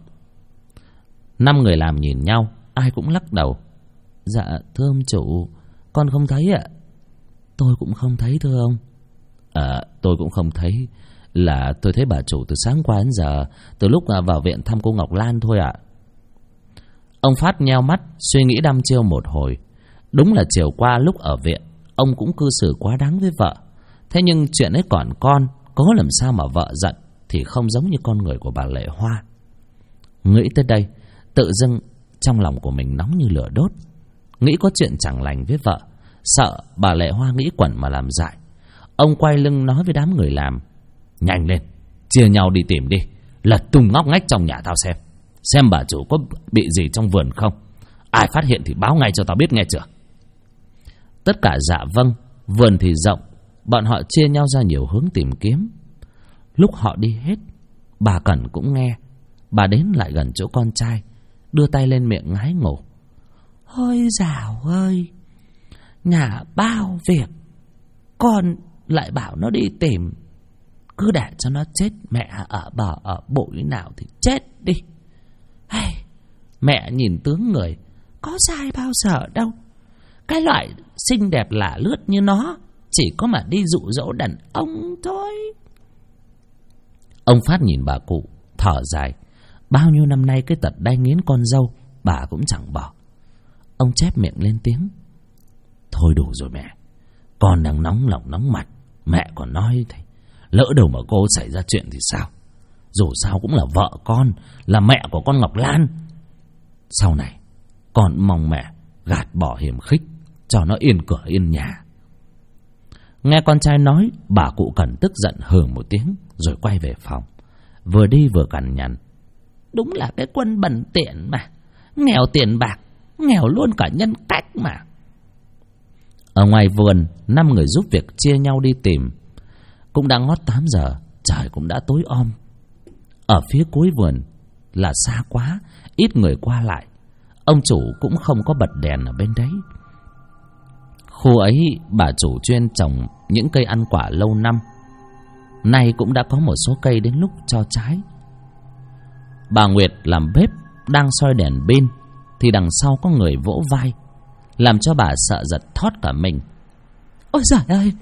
5 người làm nhìn nhau, ai cũng lắc đầu: dạ thưa ông chủ, con không thấy ạ. Tôi cũng không thấy thưa ông. Tôi cũng không thấy. Là tôi thấy bà chủ từ sáng qua đến giờ, từ lúc vào viện thăm cô Ngọc Lan thôi ạ. Ông Phát nheo mắt suy nghĩ đăm chiêu một hồi. Đúng là chiều qua lúc ở viện, ông cũng cư xử quá đáng với vợ. Thế nhưng chuyện ấy còn con, có làm sao mà vợ giận thì không giống như con người của bà Lệ Hoa. Nghĩ tới đây, tự dưng trong lòng của mình nóng như lửa đốt. Nghĩ có chuyện chẳng lành với vợ, sợ bà Lệ Hoa nghĩ quẩn mà làm dại. Ông quay lưng nói với đám người làm: nhanh lên, chia nhau đi tìm đi, lật tung ngóc ngách trong nhà tao xem bà chủ có bị gì trong vườn không. Ai phát hiện thì báo ngay cho tao biết nghe chưa. Tất cả dạ vâng. Vườn thì rộng, bọn họ chia nhau ra nhiều hướng tìm kiếm. Lúc họ đi hết, bà Cẩn cũng nghe. Bà đến lại gần chỗ con trai, đưa tay lên miệng ngái ngủ: ôi dào ơi, nhà bao việc, con lại bảo nó đi tìm. Cứ để cho nó chết, mẹ ở bờ ở bụi nào thì chết đi. Hey, mẹ nhìn tướng người, có sai bao giờ đâu. Cái loại xinh đẹp lả lướt như nó chỉ có mà đi dụ dỗ đàn ông thôi. Ông Phát nhìn bà cụ thở dài. Bao nhiêu năm nay cái tật đay nghiến con dâu bà cũng chẳng bỏ. Ông chép miệng lên tiếng: thôi đủ rồi mẹ, con đang nóng lòng nóng mặt. Mẹ còn nói thế, lỡ đâu mà cô xảy ra chuyện thì sao? Dù sao cũng là vợ con, là mẹ của con Ngọc Lan. Sau này con mong mẹ gạt bỏ hiềm khích, cho nó yên cửa yên nhà. Nghe con trai nói, bà cụ Cần tức giận hừ một tiếng rồi quay về phòng, vừa đi vừa cằn nhằn: đúng là cái quân bẩn tiện mà, nghèo tiền bạc, nghèo luôn cả nhân cách mà. Ở ngoài vườn, 5 người giúp việc chia nhau đi tìm. Cũng đã ngót 8 giờ, trời cũng đã tối om. Ở phía cuối vườn là xa quá, ít người qua lại. Ông chủ cũng không có bật đèn ở bên đấy. Khu ấy bà chủ chuyên trồng những cây ăn quả lâu năm, nay cũng đã có một số cây đến lúc cho trái. Bà Nguyệt làm bếp đang soi đèn pin thì đằng sau có người vỗ vai, làm cho bà sợ giật thót cả mình. Ôi giời ơi!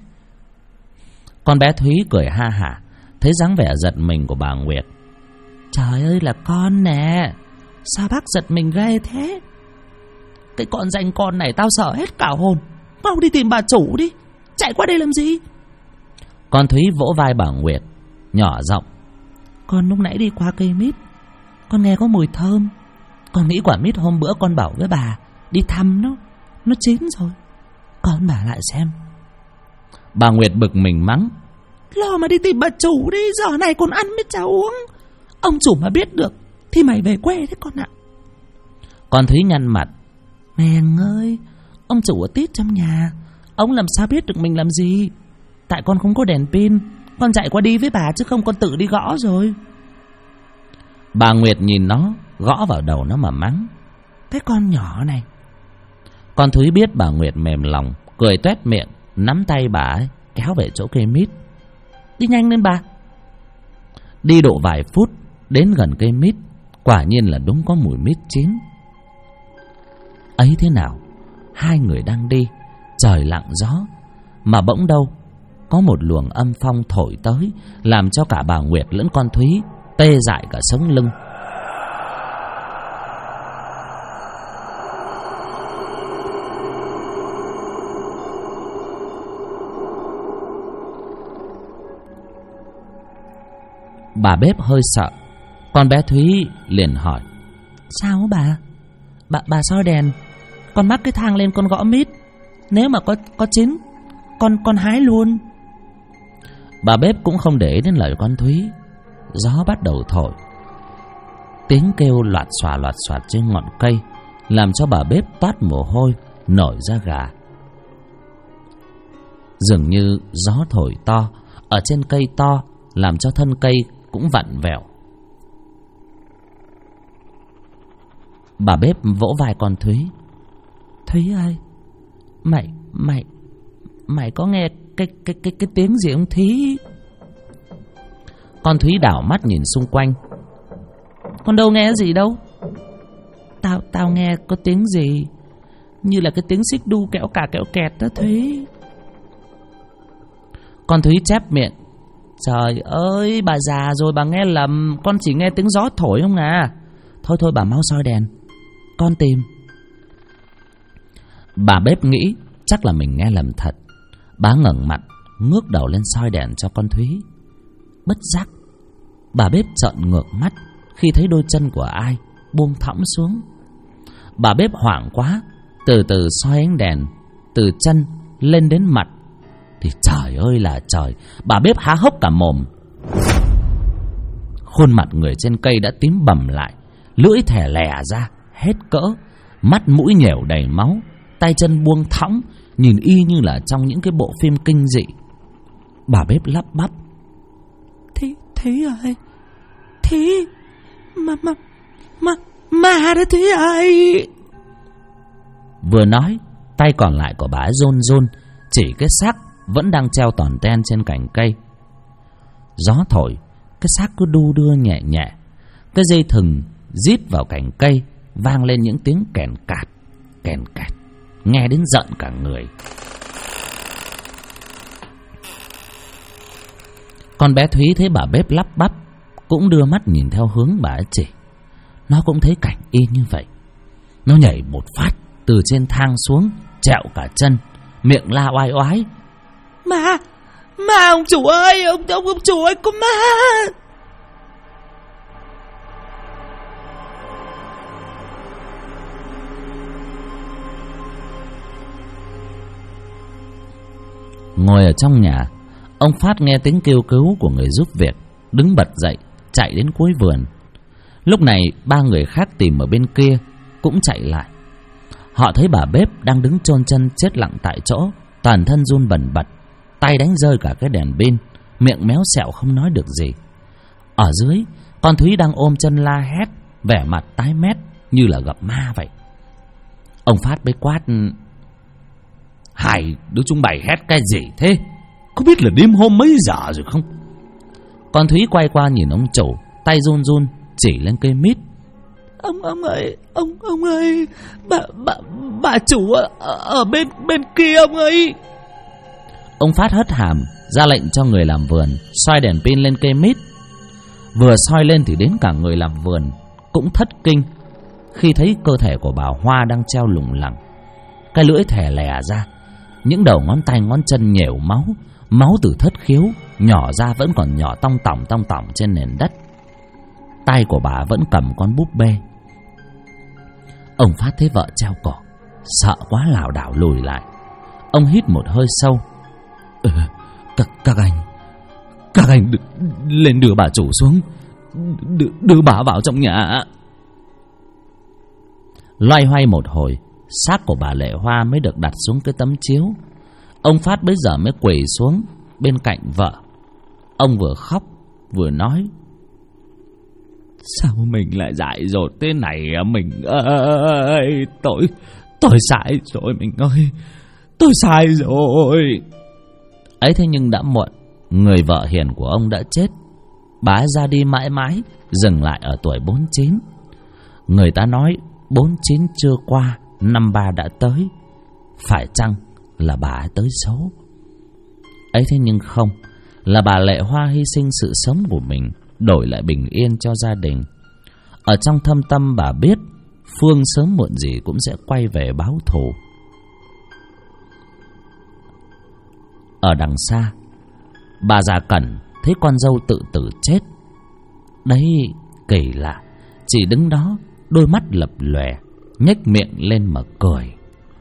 Con bé Thúy cười ha hả thấy dáng vẻ giật mình của bà Nguyệt. Trời ơi là con nè, sao bác giật mình ghê thế? Cái con danh con này tao sợ hết cả hồn. Mau đi tìm bà chủ đi, chạy qua đây làm gì? Con Thúy vỗ vai bà Nguyệt, nhỏ giọng: con lúc nãy đi qua cây mít, con nghe có mùi thơm. Con nghĩ quả mít hôm bữa con bảo với bà đi thăm nó chín rồi. Con bà lại xem. Bà Nguyệt bực mình mắng: lo mà đi tìm bà chủ đi, giờ này còn ăn mít cháo uống. Ông chủ mà biết được thì mày về quê đấy con ạ. Con Thúy nhăn mặt: Mèng ơi, ông chủ ở tít trong nhà, ông làm sao biết được mình làm gì? Tại con không có đèn pin, con chạy qua đi với bà chứ không con tự đi gõ rồi. Bà Nguyệt nhìn nó, gõ vào đầu nó mà mắng: cái con nhỏ này. Con Thúy biết bà Nguyệt mềm lòng, cười toét miệng, nắm tay bà ấy kéo về chỗ cây mít. Đi nhanh lên bà. Đi độ vài phút, đến gần cây mít, quả nhiên là đúng có mùi mít chín. Ấy thế nào, hai người đang đi, trời lặng gió, mà bỗng đâu có một luồng âm phong thổi tới, làm cho cả bà Nguyệt lẫn con Thúy tê dại cả sống lưng. Bà bếp hơi sợ. Con bé Thúy liền hỏi: sao bà? Bà soi đèn, con mắc cái thang lên con gõ mít, nếu mà có chín con hái luôn. Bà bếp cũng không để ý đến lời con Thúy. Gió bắt đầu thổi, tiếng kêu loạt xoạt trên ngọn cây làm cho bà bếp toát mồ hôi, nổi da gà. Dường như gió thổi to ở trên cây to, làm cho thân cây cũng vặn vẹo. Bà bếp vỗ vai con Thúy: Thúy ơi, mày có nghe cái tiếng gì không Thúy? Con Thúy đảo mắt nhìn xung quanh: con đâu nghe gì đâu. Tao nghe có tiếng gì, như là cái tiếng xích đu kẹo cả kẹo kẹt đó Thúy. Con Thúy chép miệng: trời ơi, bà già rồi, bà nghe lầm, con chỉ nghe tiếng gió thổi không à. Thôi bà mau soi đèn, con tìm. Bà bếp nghĩ chắc là mình nghe lầm thật. Bà ngẩng mặt, ngước đầu lên soi đèn cho con Thúy. Bất giác, bà bếp trợn ngược mắt khi thấy đôi chân của ai buông thõng xuống. Bà bếp hoảng quá, từ từ soi ánh đèn từ chân lên đến mặt, thì trời ơi là trời, bà bếp há hốc cả mồm. Khuôn mặt người trên cây đã tím bầm lại, lưỡi thè lè ra hết cỡ, mắt mũi nhèo đầy máu, tay chân buông thõng, nhìn y như là trong những cái bộ phim kinh dị. Bà bếp lắp bắp: Thúy ơi, Thúy, mà đó Thúy ơi. Vừa nói, tay còn lại của bà run run chỉ cái xác vẫn đang treo tòn ten trên cành cây. Gió thổi, cái xác cứ đu đưa nhẹ nhẹ, cái dây thừng rít vào cành cây vang lên những tiếng kèn cạt. kèn kẹt, nghe đến giận cả người. Con bé Thúy thấy bà bếp lắp bắp, cũng đưa mắt nhìn theo hướng bà ấy chỉ. Nó cũng thấy cảnh y như vậy. Nó nhảy một phát từ trên thang xuống, trẹo cả chân, miệng la oai oái: Ma ông chủ ơi, ông chủ ơi, có ma! Ngồi ở trong nhà, ông Phát nghe tiếng kêu cứu của người giúp việc, đứng bật dậy chạy đến cuối vườn. Lúc này 3 người khác tìm ở bên kia cũng chạy lại. Họ thấy bà bếp đang đứng chôn chân chết lặng tại chỗ, toàn thân run bần bật, tay đánh rơi cả cái đèn pin, miệng méo xẹo không nói được gì. Ở dưới, con Thúy đang ôm chân la hét, vẻ mặt tái mét như là gặp ma vậy. Ông Phát mới quát: Hai đứa chúng bày hét cái gì thế? Có biết là đêm hôm mấy giờ rồi không? Con Thúy quay qua nhìn ông chủ, tay run run chỉ lên cây mít: Ông ơi, bà chủ ở bên kia ông ơi. Ông Phát hất hàm ra lệnh cho người làm vườn soi đèn pin lên cây mít. Vừa soi lên thì đến cả người làm vườn cũng thất kinh khi thấy cơ thể của bà Hoa đang treo lủng lẳng, cái lưỡi thè lè ra, những đầu ngón tay ngón chân nhểu máu, máu từ thất khiếu nhỏ ra vẫn còn nhỏ tong tỏng trên nền đất. Tay của bà vẫn cầm con búp bê. Ông Phát thấy vợ treo cổ, sợ quá lảo đảo lùi lại. Ông hít một hơi sâu: Các anh lên đưa bà chủ xuống, đưa bà vào trong nhà. Loay hoay một hồi, xác của bà Lệ Hoa mới được đặt xuống cái tấm chiếu. Ông Phát bấy giờ mới quỳ xuống bên cạnh vợ. Ông vừa khóc vừa nói: Sao mình lại dại dột thế này à mình ơi? Tôi sai rồi mình ơi, tôi sai rồi. Ấy thế nhưng đã muộn, người vợ hiền của ông đã chết. Bà ấy ra đi mãi mãi, dừng lại ở tuổi 49. Người ta nói 49 chưa qua, 53 đã tới. Phải chăng là bà ấy tới số? Ấy thế nhưng không, là bà Lệ Hoa hy sinh sự sống của mình đổi lại bình yên cho gia đình. Ở trong thâm tâm bà biết Phương sớm muộn gì cũng sẽ quay về báo thù. Ở đằng xa, bà già Cẩn thấy con dâu tự tử chết. Đấy kỳ lạ, chỉ đứng đó, đôi mắt lập lòe, nhếch miệng lên mà cười.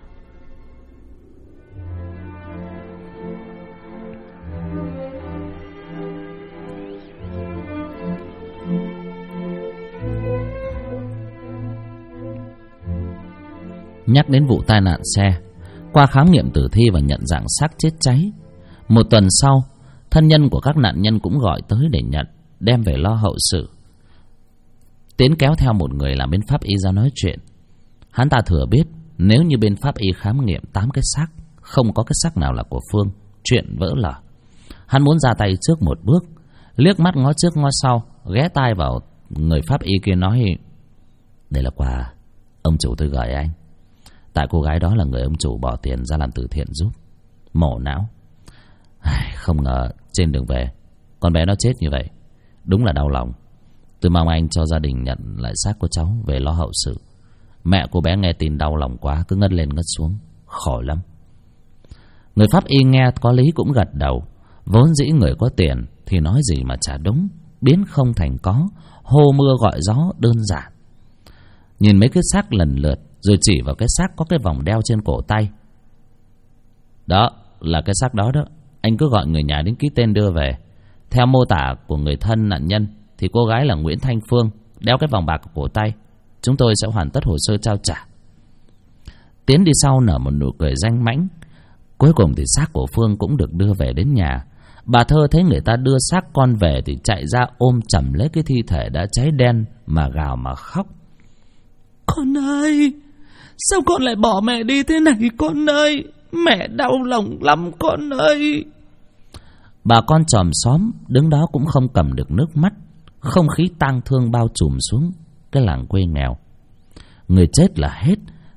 Nhắc đến vụ tai nạn xe, qua khám nghiệm tử thi và nhận dạng xác chết cháy, 1 tuần sau, thân nhân của các nạn nhân cũng gọi tới để nhận, đem về lo hậu sự. Tiến kéo theo một người làm bên pháp y ra nói chuyện. Hắn ta thừa biết nếu như bên pháp y khám nghiệm 8 cái xác, không có cái xác nào là của Phương, chuyện vỡ lở. Hắn muốn ra tay trước một bước, liếc mắt ngó trước ngó sau, ghé tai vào người pháp y kia nói: Đây là quà ông chủ tôi gửi anh. Tại cô gái đó là người ông chủ bỏ tiền ra làm từ thiện giúp, mổ não. Không ngờ trên đường về con bé nó chết như vậy, đúng là đau lòng. Tôi mong anh cho gia đình nhận lại xác của cháu về lo hậu sự. Mẹ cô bé nghe tin đau lòng quá, cứ ngất lên ngất xuống, khổ lắm. Người pháp y nghe có lý cũng gật đầu. Vốn dĩ người có tiền thì nói gì mà chả đúng, biến không thành có, hô mưa gọi gió đơn giản. Nhìn mấy cái xác lần lượt, rồi chỉ vào cái xác có cái vòng đeo trên cổ tay. Đó là cái xác đó đó, anh cứ gọi người nhà đến ký tên đưa về. Theo mô tả của người thân nạn nhân thì cô gái là Nguyễn Thanh Phương, đeo cái vòng bạc ở cổ tay. Chúng tôi sẽ hoàn tất hồ sơ trao trả. Tiến đi sau nở một nụ cười danh mãnh. Cuối cùng thì xác của Phương cũng được đưa về đến nhà. Bà Thơ thấy người ta đưa xác con về thì chạy ra ôm chầm lấy cái thi thể đã cháy đen mà gào mà khóc: Con ơi, sao con lại bỏ mẹ đi thế này con ơi? Mẹ đau lòng lắm con ơi. Bà con chòm xóm đứng đó cũng không cầm được nước mắt. Không khí tang thương bao trùm xuống cái làng quê nghèo. Người chết là hết,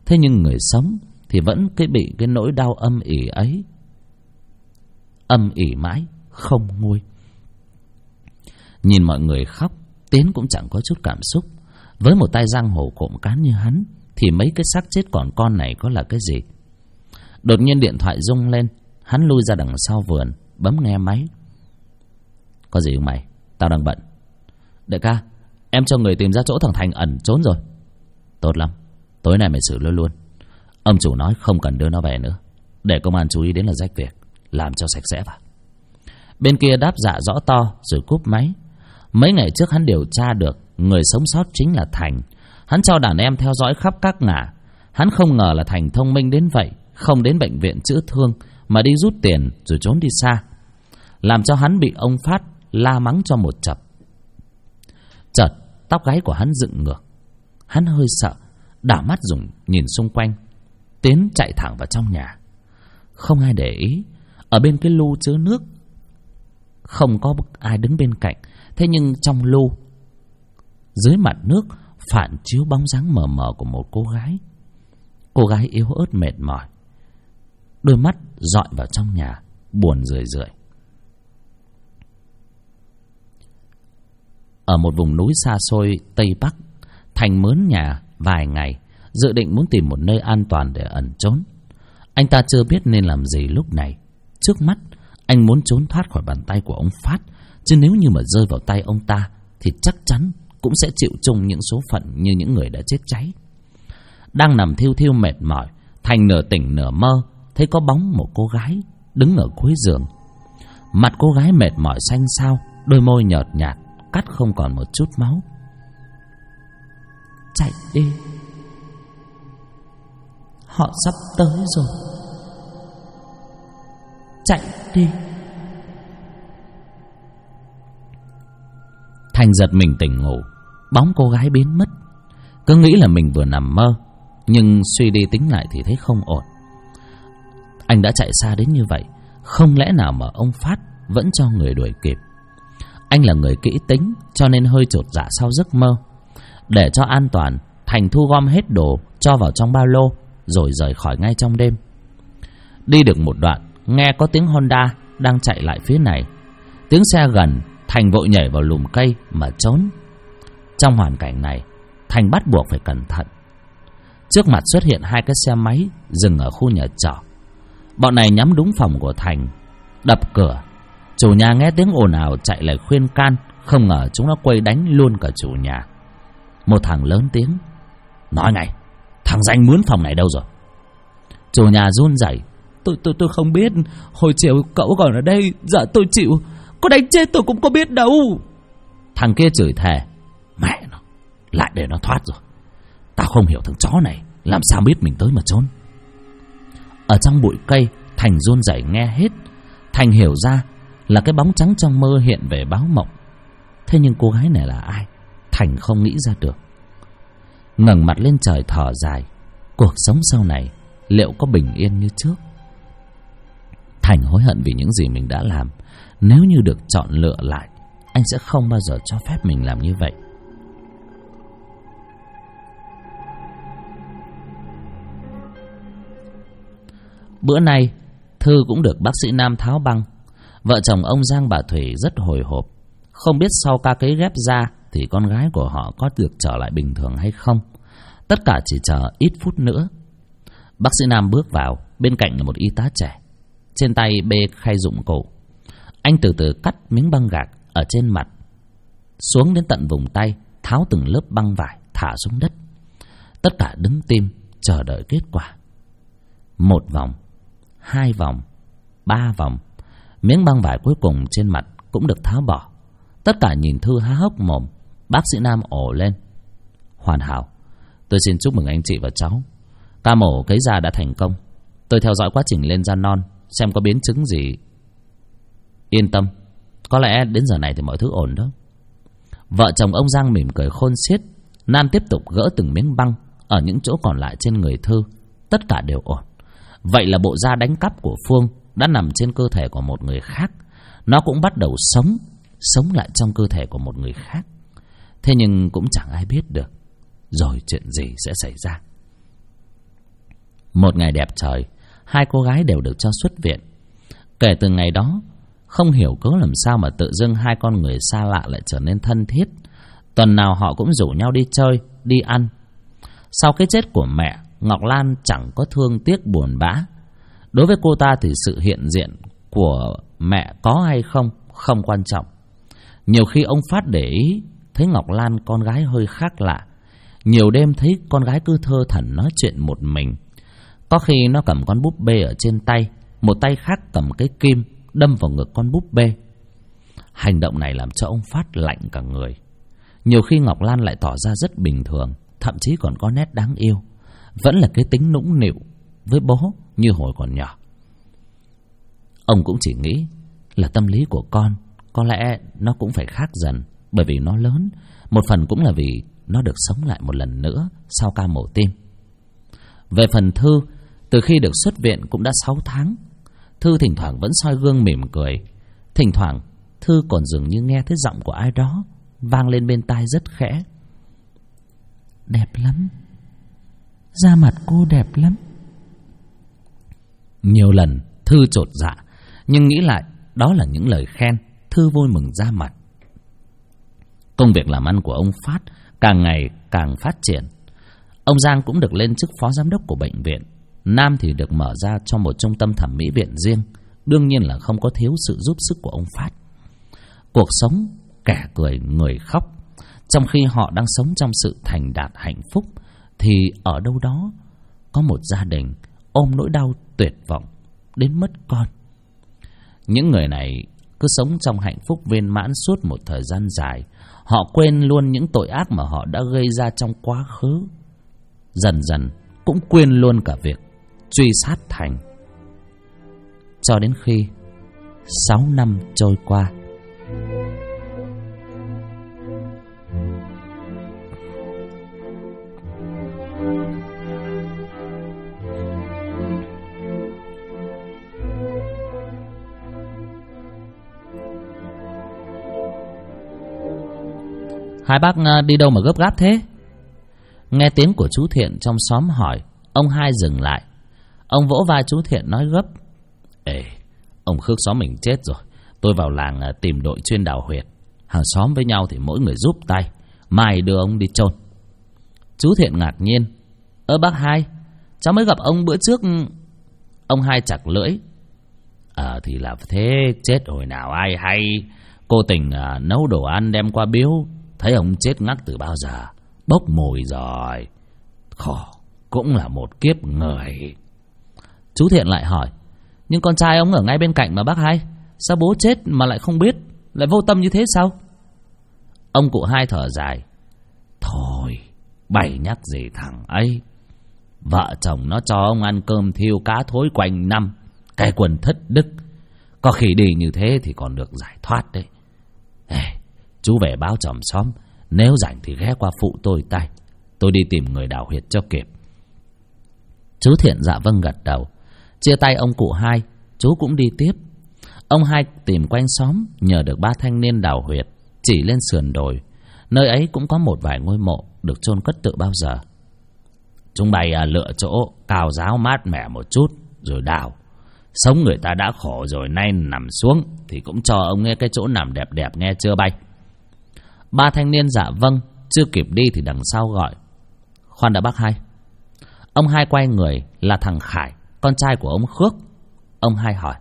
Thế nhưng người sống thì vẫn bị cái nỗi đau âm ỉ ấy, âm ỉ mãi không nguôi. Nhìn mọi người khóc, Tiến cũng chẳng có chút cảm xúc. Với một tay giang hồ cộm cán như hắn thì mấy cái xác chết còn con này có là cái gì. Đột nhiên điện thoại rung lên. Hắn lui ra đằng sau vườn, bấm nghe máy. Có gì không mày? Tao đang bận. Đại ca, em cho người tìm ra chỗ thằng Thành ẩn trốn rồi. Tốt lắm, tối nay mày xử luôn luôn. Ông chủ nói không cần đưa nó về nữa, để công an chú ý đến là rách việc, làm cho sạch sẽ vào. Bên kia đáp dạ rõ to rồi cúp máy. Mấy ngày trước hắn điều tra được người sống sót chính là Thành. Hắn cho đàn em theo dõi khắp các ngả. Hắn không ngờ là Thành thông minh đến vậy, không đến bệnh viện chữa thương mà đi rút tiền rồi trốn đi xa, làm cho hắn bị ông Phát la mắng cho một chập. Chợt tóc gáy của hắn dựng ngược. Hắn hơi sợ, đảo mắt dùng nhìn xung quanh. Tiến chạy thẳng vào trong nhà. Không ai để ý. Ở bên cái lu chứa nước không có ai đứng bên cạnh. Thế nhưng trong lu, dưới mặt nước phản chiếu bóng dáng mờ mờ của một cô gái. Cô gái yếu ớt mệt mỏi, đôi mắt dọi vào trong nhà, buồn rười rượi. Ở một vùng núi xa xôi Tây Bắc, Thành mướn nhà vài ngày, dự định muốn tìm một nơi an toàn để ẩn trốn. Anh ta chưa biết nên làm gì lúc này. Trước mắt, anh muốn trốn thoát khỏi bàn tay của ông Phát, chứ nếu như mà rơi vào tay ông ta thì chắc chắn cũng sẽ chịu chung những số phận như những người đã chết cháy. Đang nằm thiêu thiêu mệt mỏi, Thành nửa tỉnh nửa mơ thấy có bóng một cô gái đứng ở cuối giường. Mặt cô gái mệt mỏi xanh xao, đôi môi nhợt nhạt, cắt không còn một chút máu. Chạy đi, họ sắp tới rồi. Chạy đi. Thành giật mình tỉnh ngủ, bóng cô gái biến mất. Cứ nghĩ là mình vừa nằm mơ, nhưng suy đi tính lại thì thấy không ổn. Anh đã chạy xa đến như vậy, không lẽ nào mà ông Phát vẫn cho người đuổi kịp. Anh là người kỹ tính, cho nên hơi chột dạ sau giấc mơ. Để cho an toàn, Thành thu gom hết đồ cho vào trong ba lô rồi rời khỏi ngay trong đêm. Đi được một đoạn, nghe có tiếng Honda đang chạy lại phía này. Tiếng xe gần, Thành vội nhảy vào lùm cây mà trốn. Trong hoàn cảnh này, Thành bắt buộc phải cẩn thận. Trước mặt xuất hiện hai cái xe máy dừng ở khu nhà trọ. Bọn này nhắm đúng phòng của Thành, đập cửa. Chủ nhà nghe tiếng ồn ào chạy lại khuyên can, không ngờ chúng nó quay đánh luôn cả chủ nhà. Một thằng lớn tiếng: nói ngay, thằng Danh mướn phòng này đâu rồi? Chủ nhà run rẩy: Tôi không biết, hồi chiều cậu còn ở đây, giờ tôi chịu, có đánh chết tôi cũng có biết đâu. Thằng kia chửi thề: mẹ nó, lại để nó thoát rồi. Tao không hiểu thằng chó này làm sao biết mình tới mà trốn. Ở trong bụi cây, Thành run rẩy nghe hết. Thành hiểu ra là cái bóng trắng trong mơ hiện về báo mộng. Thế nhưng cô gái này là ai, Thành không nghĩ ra được. Ngẩng mặt lên trời thở dài, cuộc sống sau này liệu có bình yên như trước? Thành hối hận vì những gì mình đã làm. Nếu như được chọn lựa lại, anh sẽ không bao giờ cho phép mình làm như vậy. Bữa nay Thư cũng được bác sĩ Nam tháo băng. Vợ chồng ông Giang bà Thủy rất hồi hộp, không biết sau ca cấy ghép da thì con gái của họ có được trở lại bình thường hay không. Tất cả chỉ chờ ít phút nữa. Bác sĩ Nam bước vào, bên cạnh là một y tá trẻ, trên tay bê khay dụng cụ. Anh từ từ cắt miếng băng gạc ở trên mặt xuống đến tận vùng tay, tháo từng lớp băng vải thả xuống đất. Tất cả đứng tim chờ đợi kết quả. 1 vòng, 2 vòng, 3 vòng, miếng băng vải cuối cùng trên mặt cũng được tháo bỏ. Tất cả nhìn Thư há hốc mồm. Bác sĩ Nam ồ lên: hoàn hảo, tôi xin chúc mừng anh chị và cháu. Ca mổ cấy da đã thành công. Tôi theo dõi quá trình lên da non, xem có biến chứng gì. Yên tâm, có lẽ đến giờ này thì mọi thứ ổn đó. Vợ chồng ông Giang mỉm cười khôn xiết. Nam tiếp tục gỡ từng miếng băng ở những chỗ còn lại trên người Thư. Tất cả đều ổn. Vậy là bộ da đánh cắp của Phương đã nằm trên cơ thể của một người khác. Nó cũng bắt đầu sống lại trong cơ thể của một người khác. Thế nhưng cũng chẳng ai biết được rồi chuyện gì sẽ xảy ra. Một ngày đẹp trời, hai cô gái đều được cho xuất viện. Kể từ ngày đó, không hiểu cớ làm sao mà tự dưng hai con người xa lạ lại trở nên thân thiết. Tuần nào họ cũng rủ nhau đi chơi, đi ăn. Sau cái chết của mẹ, Ngọc Lan chẳng có thương tiếc buồn bã. Đối với cô ta thì sự hiện diện của mẹ có hay không, không quan trọng. Nhiều khi ông Phát để ý, thấy Ngọc Lan con gái hơi khác lạ. Nhiều đêm thấy con gái cứ thơ thẩn nói chuyện một mình. Có khi nó cầm con búp bê ở trên tay, một tay khác cầm cái kim đâm vào ngực con búp bê. Hành động này làm cho ông Phát lạnh cả người. Nhiều khi Ngọc Lan lại tỏ ra rất bình thường, thậm chí còn có nét đáng yêu. Vẫn là cái tính nũng nịu với bố như hồi còn nhỏ. Ông cũng chỉ nghĩ là tâm lý của con có lẽ nó cũng phải khác dần, bởi vì nó lớn. Một phần cũng là vì nó được sống lại một lần nữa sau ca mổ tim. Về phần Thư, từ khi được xuất viện cũng đã 6 tháng. Thư thỉnh thoảng vẫn soi gương mỉm cười. Thỉnh thoảng Thư còn dường như nghe thấy giọng của ai đó vang lên bên tai rất khẽ. Đẹp lắm, da mặt cô đẹp lắm. Nhiều lần Thư chột dạ, nhưng nghĩ lại đó là những lời khen. Thư vui mừng ra mặt. Công việc làm ăn của ông Phát càng ngày càng phát triển. Ông Giang cũng được lên chức phó giám đốc của bệnh viện. Nam thì được mở ra cho một trung tâm thẩm mỹ viện riêng. Đương nhiên là không có thiếu sự giúp sức của ông Phát. Cuộc sống kẻ cười người khóc. Trong khi họ đang sống trong sự thành đạt hạnh phúc, thì ở đâu đó có một gia đình ôm nỗi đau tuyệt vọng đến mất con. Những người này cứ sống trong hạnh phúc viên mãn suốt một thời gian dài. Họ quên luôn những tội ác mà họ đã gây ra trong quá khứ. Dần dần cũng quên luôn cả việc truy sát Thành. Cho đến khi 6 năm trôi qua. Hai bác đi đâu mà gấp gáp thế? Nghe tiếng của chú Thiện trong xóm hỏi, ông Hai dừng lại. Ông vỗ vai chú Thiện nói gấp. Ê, ông Khước xóm mình chết rồi. Tôi vào làng tìm đội chuyên đào huyệt. Hàng xóm với nhau thì mỗi người giúp tay, mai đưa ông đi chôn. Chú Thiện ngạc nhiên. Bác Hai, cháu mới gặp ông bữa trước. Ông Hai chặt lưỡi. Thì là thế, chết hồi nào ai hay. Cô tình nấu đồ ăn đem qua biếu. Thấy ông chết ngắc từ bao giờ, bốc mùi rồi. Khổ, cũng là một kiếp người. Chú Thiện lại hỏi. Nhưng con trai ông ở ngay bên cạnh mà bác Hai. Sao bố chết mà lại không biết, lại vô tâm như thế sao? Ông cụ Hai thở dài. Thôi, bày nhắc gì thằng ấy. Vợ chồng nó cho ông ăn cơm thiêu cá thối quanh năm. Cái quần thất đức. Có khi đi như thế thì còn được giải thoát đấy. Chú về báo chòm xóm, nếu rảnh thì ghé qua phụ tôi tay. Tôi đi tìm người đào huyệt cho kịp. Chú Thiện dạ vâng gật đầu. Chia tay ông cụ Hai, chú cũng đi tiếp. Ông Hai tìm quanh xóm, nhờ được 3 thanh niên đào huyệt, chỉ lên sườn đồi. Nơi ấy cũng có một vài ngôi mộ được chôn cất từ bao giờ. Chúng bay lựa chỗ cao ráo mát mẻ một chút rồi đào. Sống người ta đã khổ rồi, nay nằm xuống thì cũng cho ông nghe cái chỗ nằm đẹp đẹp, nghe chưa bay? 3 thanh niên dạ vâng. Chưa kịp đi thì đằng sau gọi. Khoan đã bác Hai. Ông Hai quay người là thằng Khải, con trai của ông Khước. Ông Hai hỏi.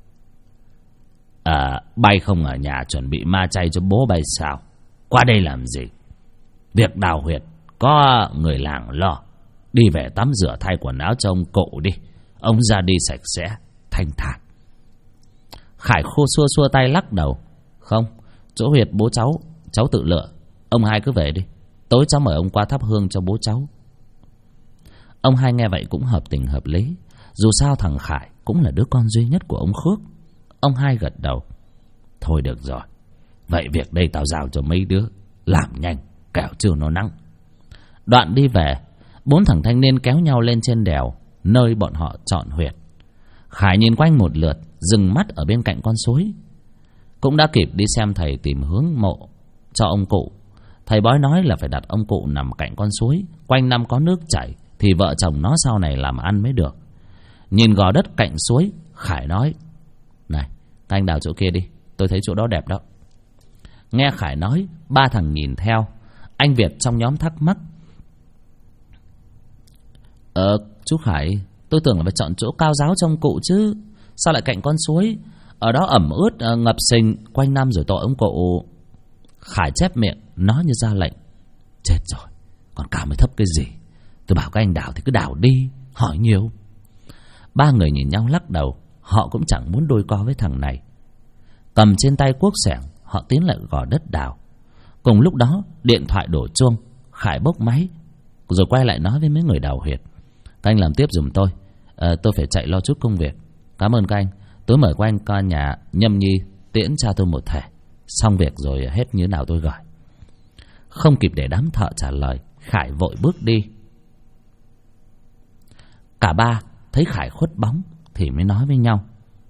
Bay không ở nhà chuẩn bị ma chay cho bố bay sao? Qua đây làm gì? Việc đào huyệt có người làng lo. Đi về tắm rửa thay quần áo cho ông cụ đi. Ông ra đi sạch sẽ, thanh thản. Khải khô xua xua tay lắc đầu. Không, chỗ huyệt bố cháu tự lựa. Ông Hai cứ về đi. Tối cháu mời ông qua thắp hương cho bố cháu. Ông Hai nghe vậy cũng hợp tình hợp lý. Dù sao thằng Khải cũng là đứa con duy nhất của ông Khước. Ông Hai gật đầu. Thôi được rồi, vậy việc đây tao giao cho mấy đứa. Làm nhanh, kẻo chưa nó nắng. Đoạn đi về, 4 thằng thanh niên kéo nhau lên trên đèo, nơi bọn họ chọn huyệt. Khải nhìn quanh một lượt, dừng mắt ở bên cạnh con suối. Cũng đã kịp đi xem thầy tìm hướng mộ cho ông cụ. Thầy bói nói là phải đặt ông cụ nằm cạnh con suối, quanh năm có nước chảy, thì vợ chồng nó sau này làm ăn mới được. Nhìn gò đất cạnh suối, Khải nói: Này, các anh đào chỗ kia đi, tôi thấy chỗ đó đẹp đó. Nghe Khải nói, ba thằng nhìn theo. Anh Việt trong nhóm thắc mắc: Chú Khải, tôi tưởng là phải chọn chỗ cao ráo trong cụ chứ, sao lại cạnh con suối? Ở đó ẩm ướt, ngập sình quanh năm rồi tội ông cụ. Khải chép miệng, nói như ra lệnh: Chết rồi, còn cao mới thấp cái gì? Tôi bảo các anh đào thì cứ đào đi, hỏi nhiều. Ba người nhìn nhau lắc đầu. Họ cũng chẳng muốn đôi co với thằng này. Cầm trên tay cuốc xẻng, họ tiến lại gò đất đào. Cùng lúc đó, điện thoại đổ chuông. Khải bốc máy rồi quay lại nói với mấy người đào huyệt: Các anh làm tiếp giùm tôi, tôi phải chạy lo chút công việc. Cảm ơn các anh. Tối mời qua anh con nhà Nhâm Nhi tiễn cha tôi một thể. Xong việc rồi hết như nào tôi gọi. Không kịp để đám thợ trả lời, Khải vội bước đi. Cả ba thấy Khải khuất bóng thì mới nói với nhau: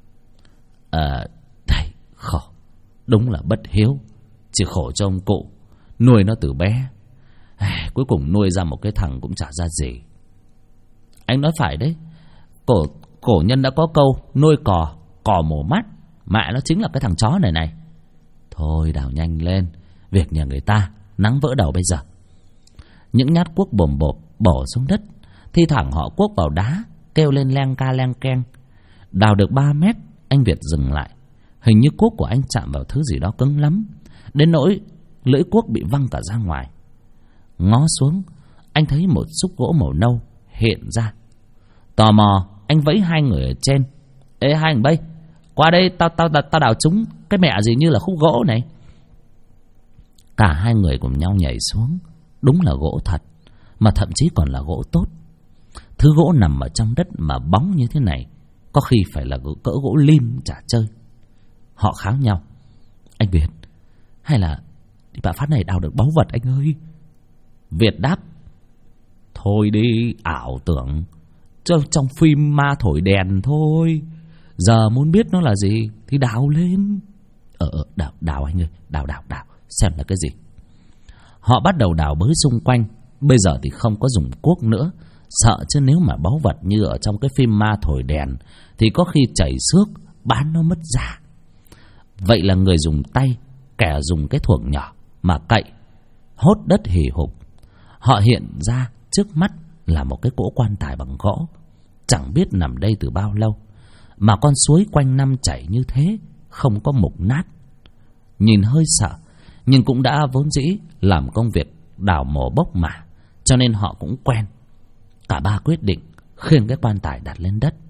Thầy khổ, đúng là bất hiếu. Chỉ khổ cho ông cụ, nuôi nó từ bé, cuối cùng nuôi ra một cái thằng cũng chả ra gì. Anh nói phải đấy. Cổ nhân đã có câu: nuôi cò, cò mổ mắt. Mẹ nó chính là cái thằng chó này này. Thôi đào nhanh lên, việc nhà người ta, nắng vỡ đầu bây giờ. Những nhát cuốc bồm bộp bỏ xuống đất. Thi thoảng họ cuốc vào đá, kêu lên leng ca leng keng. Đào được 3 mét, anh Việt dừng lại. Hình như cuốc của anh chạm vào thứ gì đó cứng lắm, đến nỗi lưỡi cuốc bị văng cả ra ngoài. Ngó xuống, anh thấy một xúc gỗ màu nâu hiện ra. Tò mò, anh vẫy hai người ở trên: Ê hai thằng bay, qua đây, tao đào trúng cái mẹ gì như là khúc gỗ này. Cả hai người cùng nhau nhảy xuống. Đúng là gỗ thật, mà thậm chí còn là gỗ tốt. Thứ gỗ nằm ở trong đất mà bóng như thế này, có khi phải là cỡ gỗ lim chả chơi. Họ kháo nhau: Anh Việt, hay là đi bà phát này đào được báu vật anh ơi? Việt đáp: Thôi đi, ảo tưởng, trong phim ma thổi đèn thôi. Giờ muốn biết nó là gì thì đào lên. Đào anh ơi, đào, xem là cái gì. Họ bắt đầu đào bới xung quanh. Bây giờ thì không có dùng cuốc nữa, sợ chứ nếu mà báu vật như ở trong cái phim ma thổi đèn thì có khi chảy xước, bán nó mất giá. Vậy là người dùng tay, kẻ dùng cái thuồng nhỏ mà cậy, hốt đất hì hục. Họ hiện ra trước mắt là một cái cỗ quan tài bằng gỗ, chẳng biết nằm đây từ bao lâu, mà con suối quanh năm chảy như thế, không có mục nát. Nhìn hơi sợ, nhưng cũng đã vốn dĩ làm công việc đào mổ bốc mà, cho nên họ cũng quen. Cả ba quyết định khiêng cái quan tài đặt lên đất.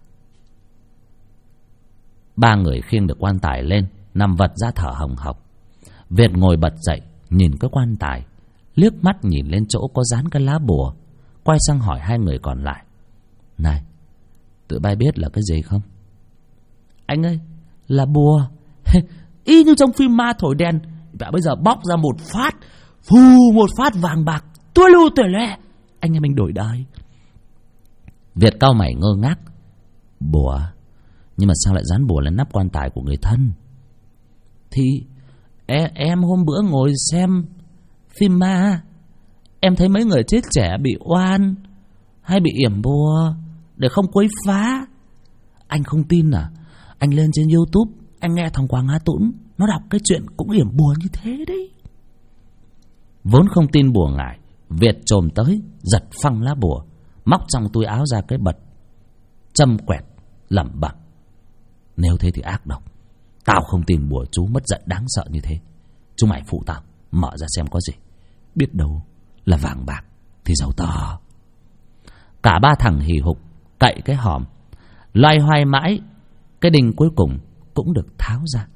Ba người khiêng được quan tài lên, nằm vật ra thở hồng hộc. Việt ngồi bật dậy, nhìn cái quan tài, liếc mắt nhìn lên chỗ có dán cái lá bùa, quay sang hỏi hai người còn lại: Này, tụi bay biết là cái gì không? Anh ơi, là bùa. Y như trong phim ma thổi đèn. Bây giờ bóc ra một phát, phù một phát vàng bạc tua lu tuệ lẹ, anh em mình đổi đời. Việt cau mày ngơ ngác: Bùa? Nhưng mà sao lại dán bùa lên nắp quan tài của người thân? Thì em hôm bữa ngồi xem phim ma, em thấy mấy người chết trẻ bị oan hay bị yểm bùa để không quấy phá. Anh không tin à? Anh lên trên YouTube, anh nghe thằng Quảng Á Tũng nó đọc cái chuyện cũng yểm bùa như thế đấy. Vốn không tin bùa ngải, Việt chồm tới giật phăng lá bùa, móc trong túi áo ra cái bật, châm quẹt lẩm bẩm: Nếu thế thì ác độc. Tao không tin bùa chú mất dạy đáng sợ như thế. Chúng mày phụ tao mở ra xem có gì, biết đâu là vàng bạc thì giàu to. Cả ba thằng hì hục cậy cái hòm, loay hoay mãi, cái đinh cuối cùng cũng được tháo ra.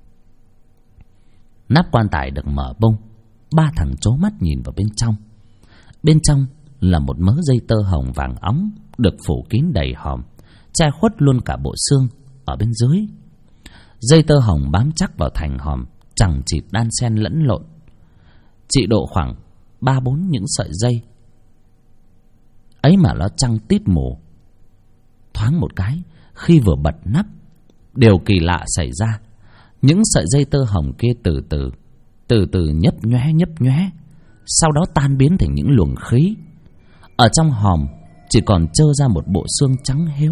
Nắp quan tài được mở bung. Ba thằng trố mắt nhìn vào bên trong. Bên trong là một mớ dây tơ hồng vàng óng được phủ kín đầy hòm, che khuất luôn cả bộ xương ở bên dưới. Dây tơ hồng bám chắc vào thành hòm, chằng chịt đan xen lẫn lộn, chỉ độ khoảng 3-4 những sợi dây ấy mà nó chằng tít mù. Thoáng một cái, khi vừa bật nắp, điều kỳ lạ xảy ra. Những sợi dây tơ hồng kia từ từ nhấp nhoé, sau đó tan biến thành những luồng khí. Ở trong hòm chỉ còn trơ ra một bộ xương trắng héo.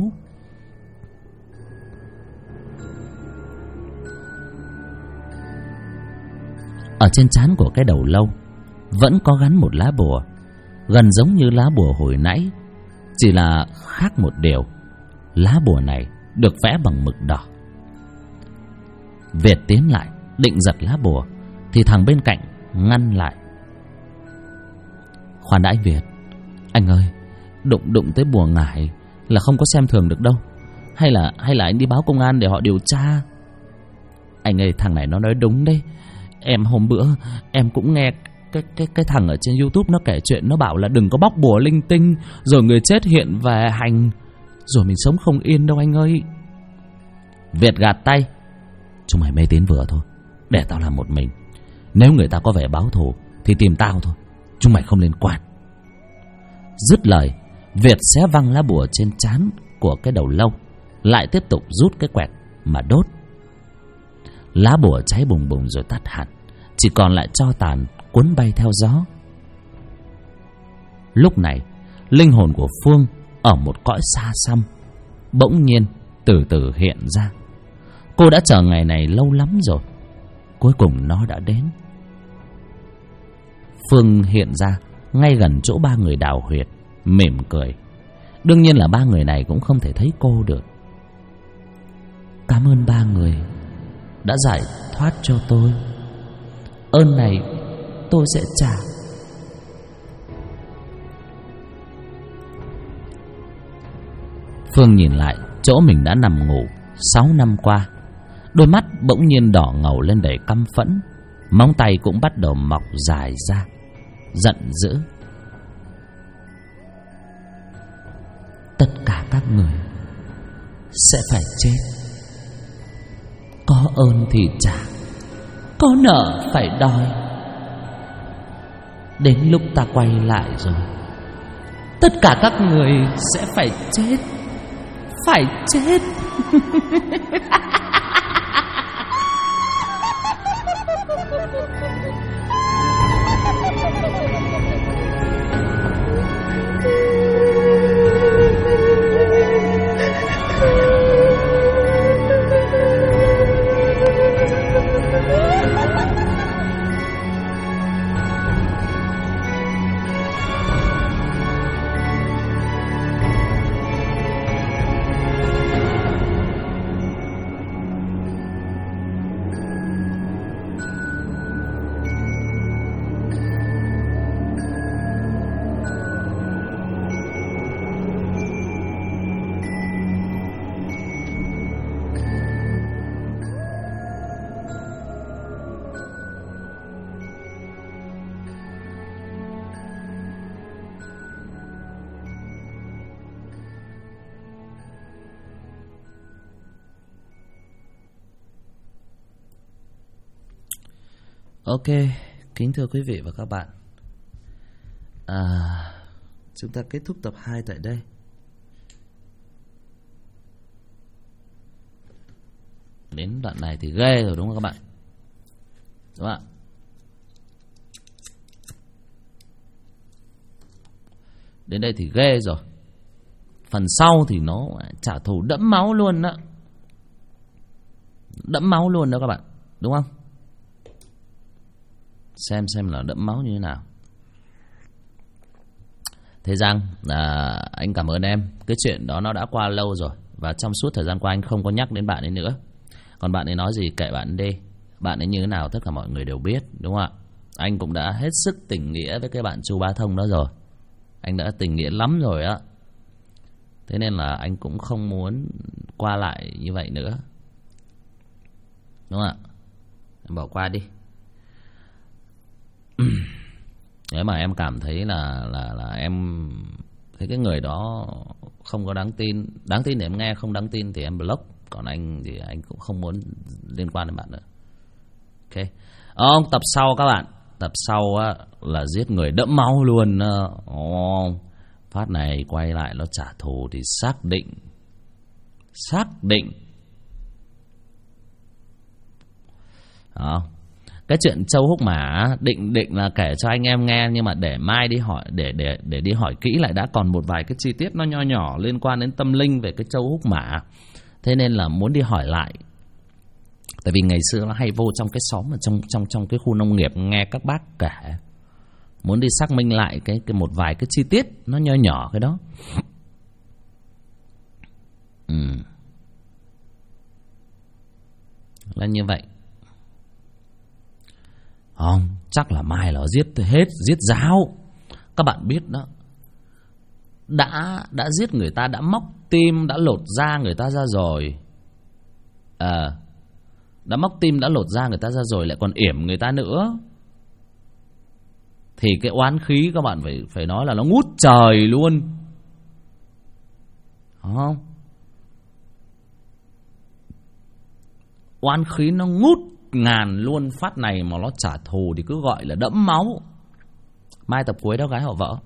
Ở trên trán của cái đầu lâu vẫn có gắn một lá bùa, gần giống như lá bùa hồi nãy, chỉ là khác một điều, lá bùa này được vẽ bằng mực đỏ. Việt tiến lại định giật lá bùa thì thằng bên cạnh ngăn lại. Khoan đã anh Việt, anh ơi, đụng tới bùa ngải là không có xem thường được đâu. Hay là anh đi báo công an để họ điều tra. Anh ơi, thằng này nó nói đúng đấy. Em hôm bữa em cũng nghe cái thằng ở trên YouTube nó kể chuyện, nó bảo là đừng có bóc bùa linh tinh rồi người chết hiện về hành, rồi mình sống không yên đâu anh ơi. Việt gạt tay. Chúng mày mê tín vừa thôi, để tao làm một mình. Nếu người ta có vẻ báo thù thì tìm tao thôi, chúng mày không liên quan. Dứt lời, Việt xé văng lá bùa trên trán của cái đầu lâu, lại tiếp tục rút cái quẹt mà đốt. Lá bùa cháy bùng bùng rồi tắt hẳn, chỉ còn lại tro tàn cuốn bay theo gió. Lúc này, linh hồn của Phương ở một cõi xa xăm bỗng nhiên từ từ hiện ra. Cô đã chờ ngày này lâu lắm rồi, cuối cùng nó đã đến. Phương hiện ra ngay gần chỗ ba người đào huyệt, mỉm cười. Đương nhiên là ba người này cũng không thể thấy cô được. Cảm ơn ba người đã giải thoát cho tôi. Ơn này tôi sẽ trả. Phương nhìn lại chỗ mình đã nằm ngủ 6 năm qua. Đôi mắt bỗng nhiên đỏ ngầu lên đầy căm phẫn, móng tay cũng bắt đầu mọc dài ra, giận dữ. Tất cả các người sẽ phải chết. Có ơn thì trả, có nợ phải đòi. Đến lúc ta quay lại rồi, tất cả các người sẽ phải chết. Phải chết. Ok, kính thưa quý vị và các bạn, chúng ta kết thúc tập 2 tại đây. Đến đoạn này thì ghê rồi đúng không các bạn? Đúng không ạ? Đến đây thì ghê rồi. Phần sau thì nó trả thù đẫm máu luôn đó. Đẫm máu luôn đó các bạn, đúng không? Xem là đẫm máu như thế nào. Thế rằng anh cảm ơn em. Cái chuyện đó nó đã qua lâu rồi, và trong suốt thời gian qua anh không có nhắc đến bạn ấy nữa. Còn bạn ấy nói gì kệ bạn đi. Bạn ấy như thế nào tất cả mọi người đều biết, đúng không ạ? Anh cũng đã hết sức tình nghĩa với cái bạn Chu Bá Thông đó rồi. Anh đã tình nghĩa lắm rồi á. Thế nên là anh cũng không muốn qua lại như vậy nữa, đúng không ạ? Em bỏ qua đi. Nếu mà em cảm thấy là em thấy cái người đó không có đáng tin để em nghe, không đáng tin thì em block. Còn anh thì anh cũng không muốn liên quan đến bạn nữa. Ok. Tập sau các bạn, tập sau á là giết người đẫm máu luôn. Phát này quay lại nó trả thù thì xác định. Đó. Cái chuyện Châu Húc Mã định là kể cho anh em nghe, nhưng mà để mai đi hỏi, để đi hỏi kỹ lại đã, còn một vài cái chi tiết nó nho nhỏ liên quan đến tâm linh về cái Châu Húc Mã. Thế nên là muốn đi hỏi lại. Tại vì ngày xưa nó hay vô trong cái xóm ở trong cái khu nông nghiệp nghe các bác kể. Muốn đi xác minh lại cái một vài cái chi tiết nó nho nhỏ cái đó. Là như vậy. Không, chắc là mai là giết giáo. Các bạn biết đó, đã giết người ta, đã móc tim, đã lột da người ta ra rồi. Đã móc tim, đã lột da người ta ra rồi, lại còn yểm người ta nữa, thì cái oán khí các bạn phải nói là nó ngút trời luôn. Không? Oán khí nó ngút ngàn luôn. Phát này mà nó trả thù thì cứ gọi là đẫm máu. Mai tập cuối đó gái họ vợ.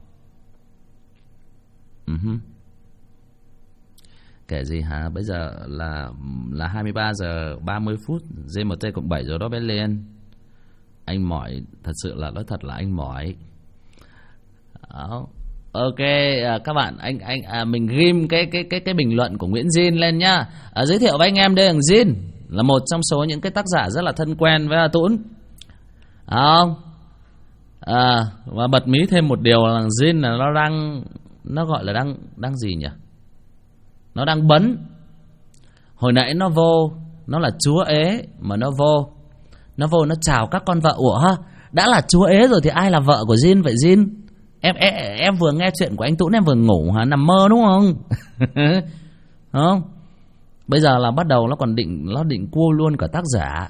Kể gì hả? Bây giờ là 23 giờ 30 phút, GMT cộng 7 rồi đó bé Liên. Anh mỏi, thật sự là nói thật là anh mỏi. Đó. Ok, các bạn, mình ghim cái bình luận của Nguyễn Jin lên nhá. Giới thiệu với anh em, đây là Jin, là một trong số những cái tác giả rất là thân quen với Tuấn. Không? Và bật mí thêm một điều là Jin là nó gọi là đang gì nhỉ? Nó đang bấn. Hồi nãy nó vô, nó là chúa ế mà nó vô nó chào các con vợ. Ủa, đã là chúa ế rồi thì ai là vợ của Jin vậy Jin? Em vừa nghe chuyện của anh Tuấn em vừa ngủ hả? Nằm mơ đúng không? Không? Bây giờ là bắt đầu nó định cua luôn cả tác giả.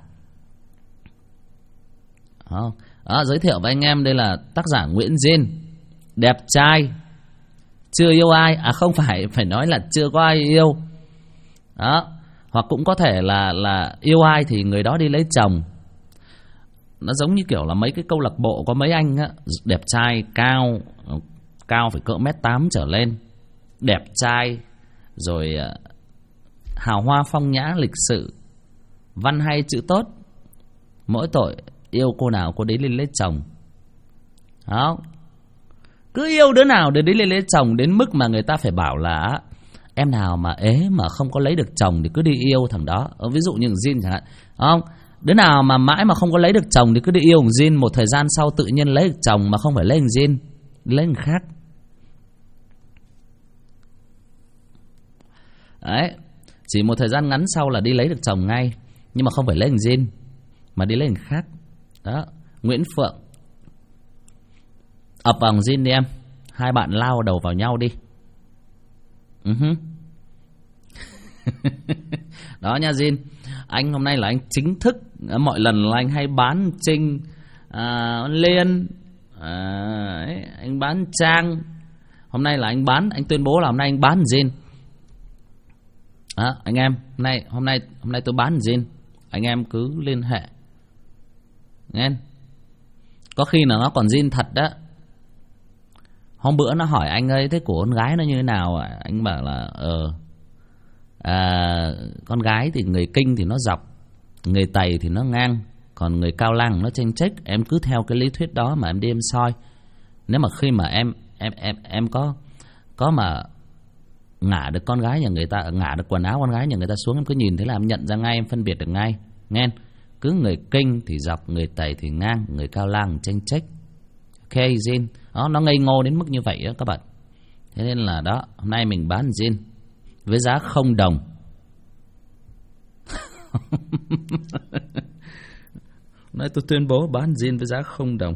Không? Đó, giới thiệu với anh em, đây là tác giả Nguyễn Jin, đẹp trai, chưa yêu ai. Không phải nói là chưa có ai yêu. Đó. Hoặc cũng có thể là yêu ai thì người đó đi lấy chồng. Nó giống như kiểu là mấy cái câu lạc bộ có mấy anh á, đẹp trai, cao phải cỡ 1m8 trở lên, đẹp trai, rồi hào hoa phong nhã, lịch sự, văn hay chữ tốt. Mỗi tội yêu cô nào cô đấy lên lấy chồng. Đó. Cứ yêu đứa nào đứa đấy lên lấy chồng, đến mức mà người ta phải bảo là em nào mà ế mà không có lấy được chồng thì cứ đi yêu thằng đó. Ví dụ như Jin chẳng hạn. Không? Đứa nào mà mãi mà không có lấy được chồng thì cứ đi yêu thằng Jin. Một thời gian sau tự nhiên lấy được chồng mà không phải lấy thằng Jin, lấy thằng khác. Đấy. Chỉ một thời gian ngắn sau là đi lấy được chồng ngay, nhưng mà không phải lấy thằng Jin mà đi lấy thằng khác. Đó. Nguyễn Phượng, ập vào thằng Jin đi em. Hai bạn lao đầu vào nhau đi. Đó nha Jin. Anh hôm nay là anh chính thức. Mọi lần là anh hay bán Trinh, Liên, anh bán Trang. Hôm nay là anh tuyên bố là hôm nay anh bán Jin. Anh em, hôm nay tôi bán Jin. Anh em cứ liên hệ. Nghe. Có khi là nó còn Jin thật đó. Hôm bữa nó hỏi anh ơi, thế của con gái nó như thế nào? Anh bảo là con gái thì người Kinh thì nó dọc, người Tày thì nó ngang, còn người Cao Lăng nó chênh chếch. Em cứ theo cái lý thuyết đó mà em đi em soi. Nếu mà khi mà em có mà ngả được con gái nhà người ta, ngả được quần áo con gái nhà người ta xuống, em cứ nhìn thấy là em nhận ra ngay, em phân biệt được ngay. Nghe. Cứ người Kinh thì dọc, người Tày thì ngang, người Cao Lăng chênh chếch. Ok Jin. Đó, nó ngây ngô đến mức như vậy đó các bạn. Thế nên là đó, hôm nay mình bán Jin với giá 0 đồng. Hôm nay tôi tuyên bố bán Jin với giá 0 đồng.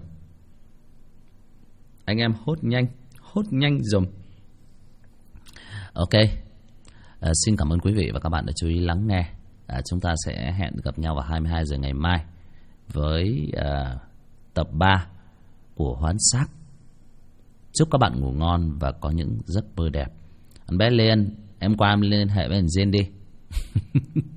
Anh em hốt nhanh dùm. Ok. Xin cảm ơn quý vị và các bạn đã chú ý lắng nghe. Chúng ta sẽ hẹn gặp nhau vào 22 giờ ngày mai với tập 3 của Hoán Xác. Chúc các bạn ngủ ngon và có những giấc mơ đẹp. Bé Liên, em qua em liên hệ với Jin đi.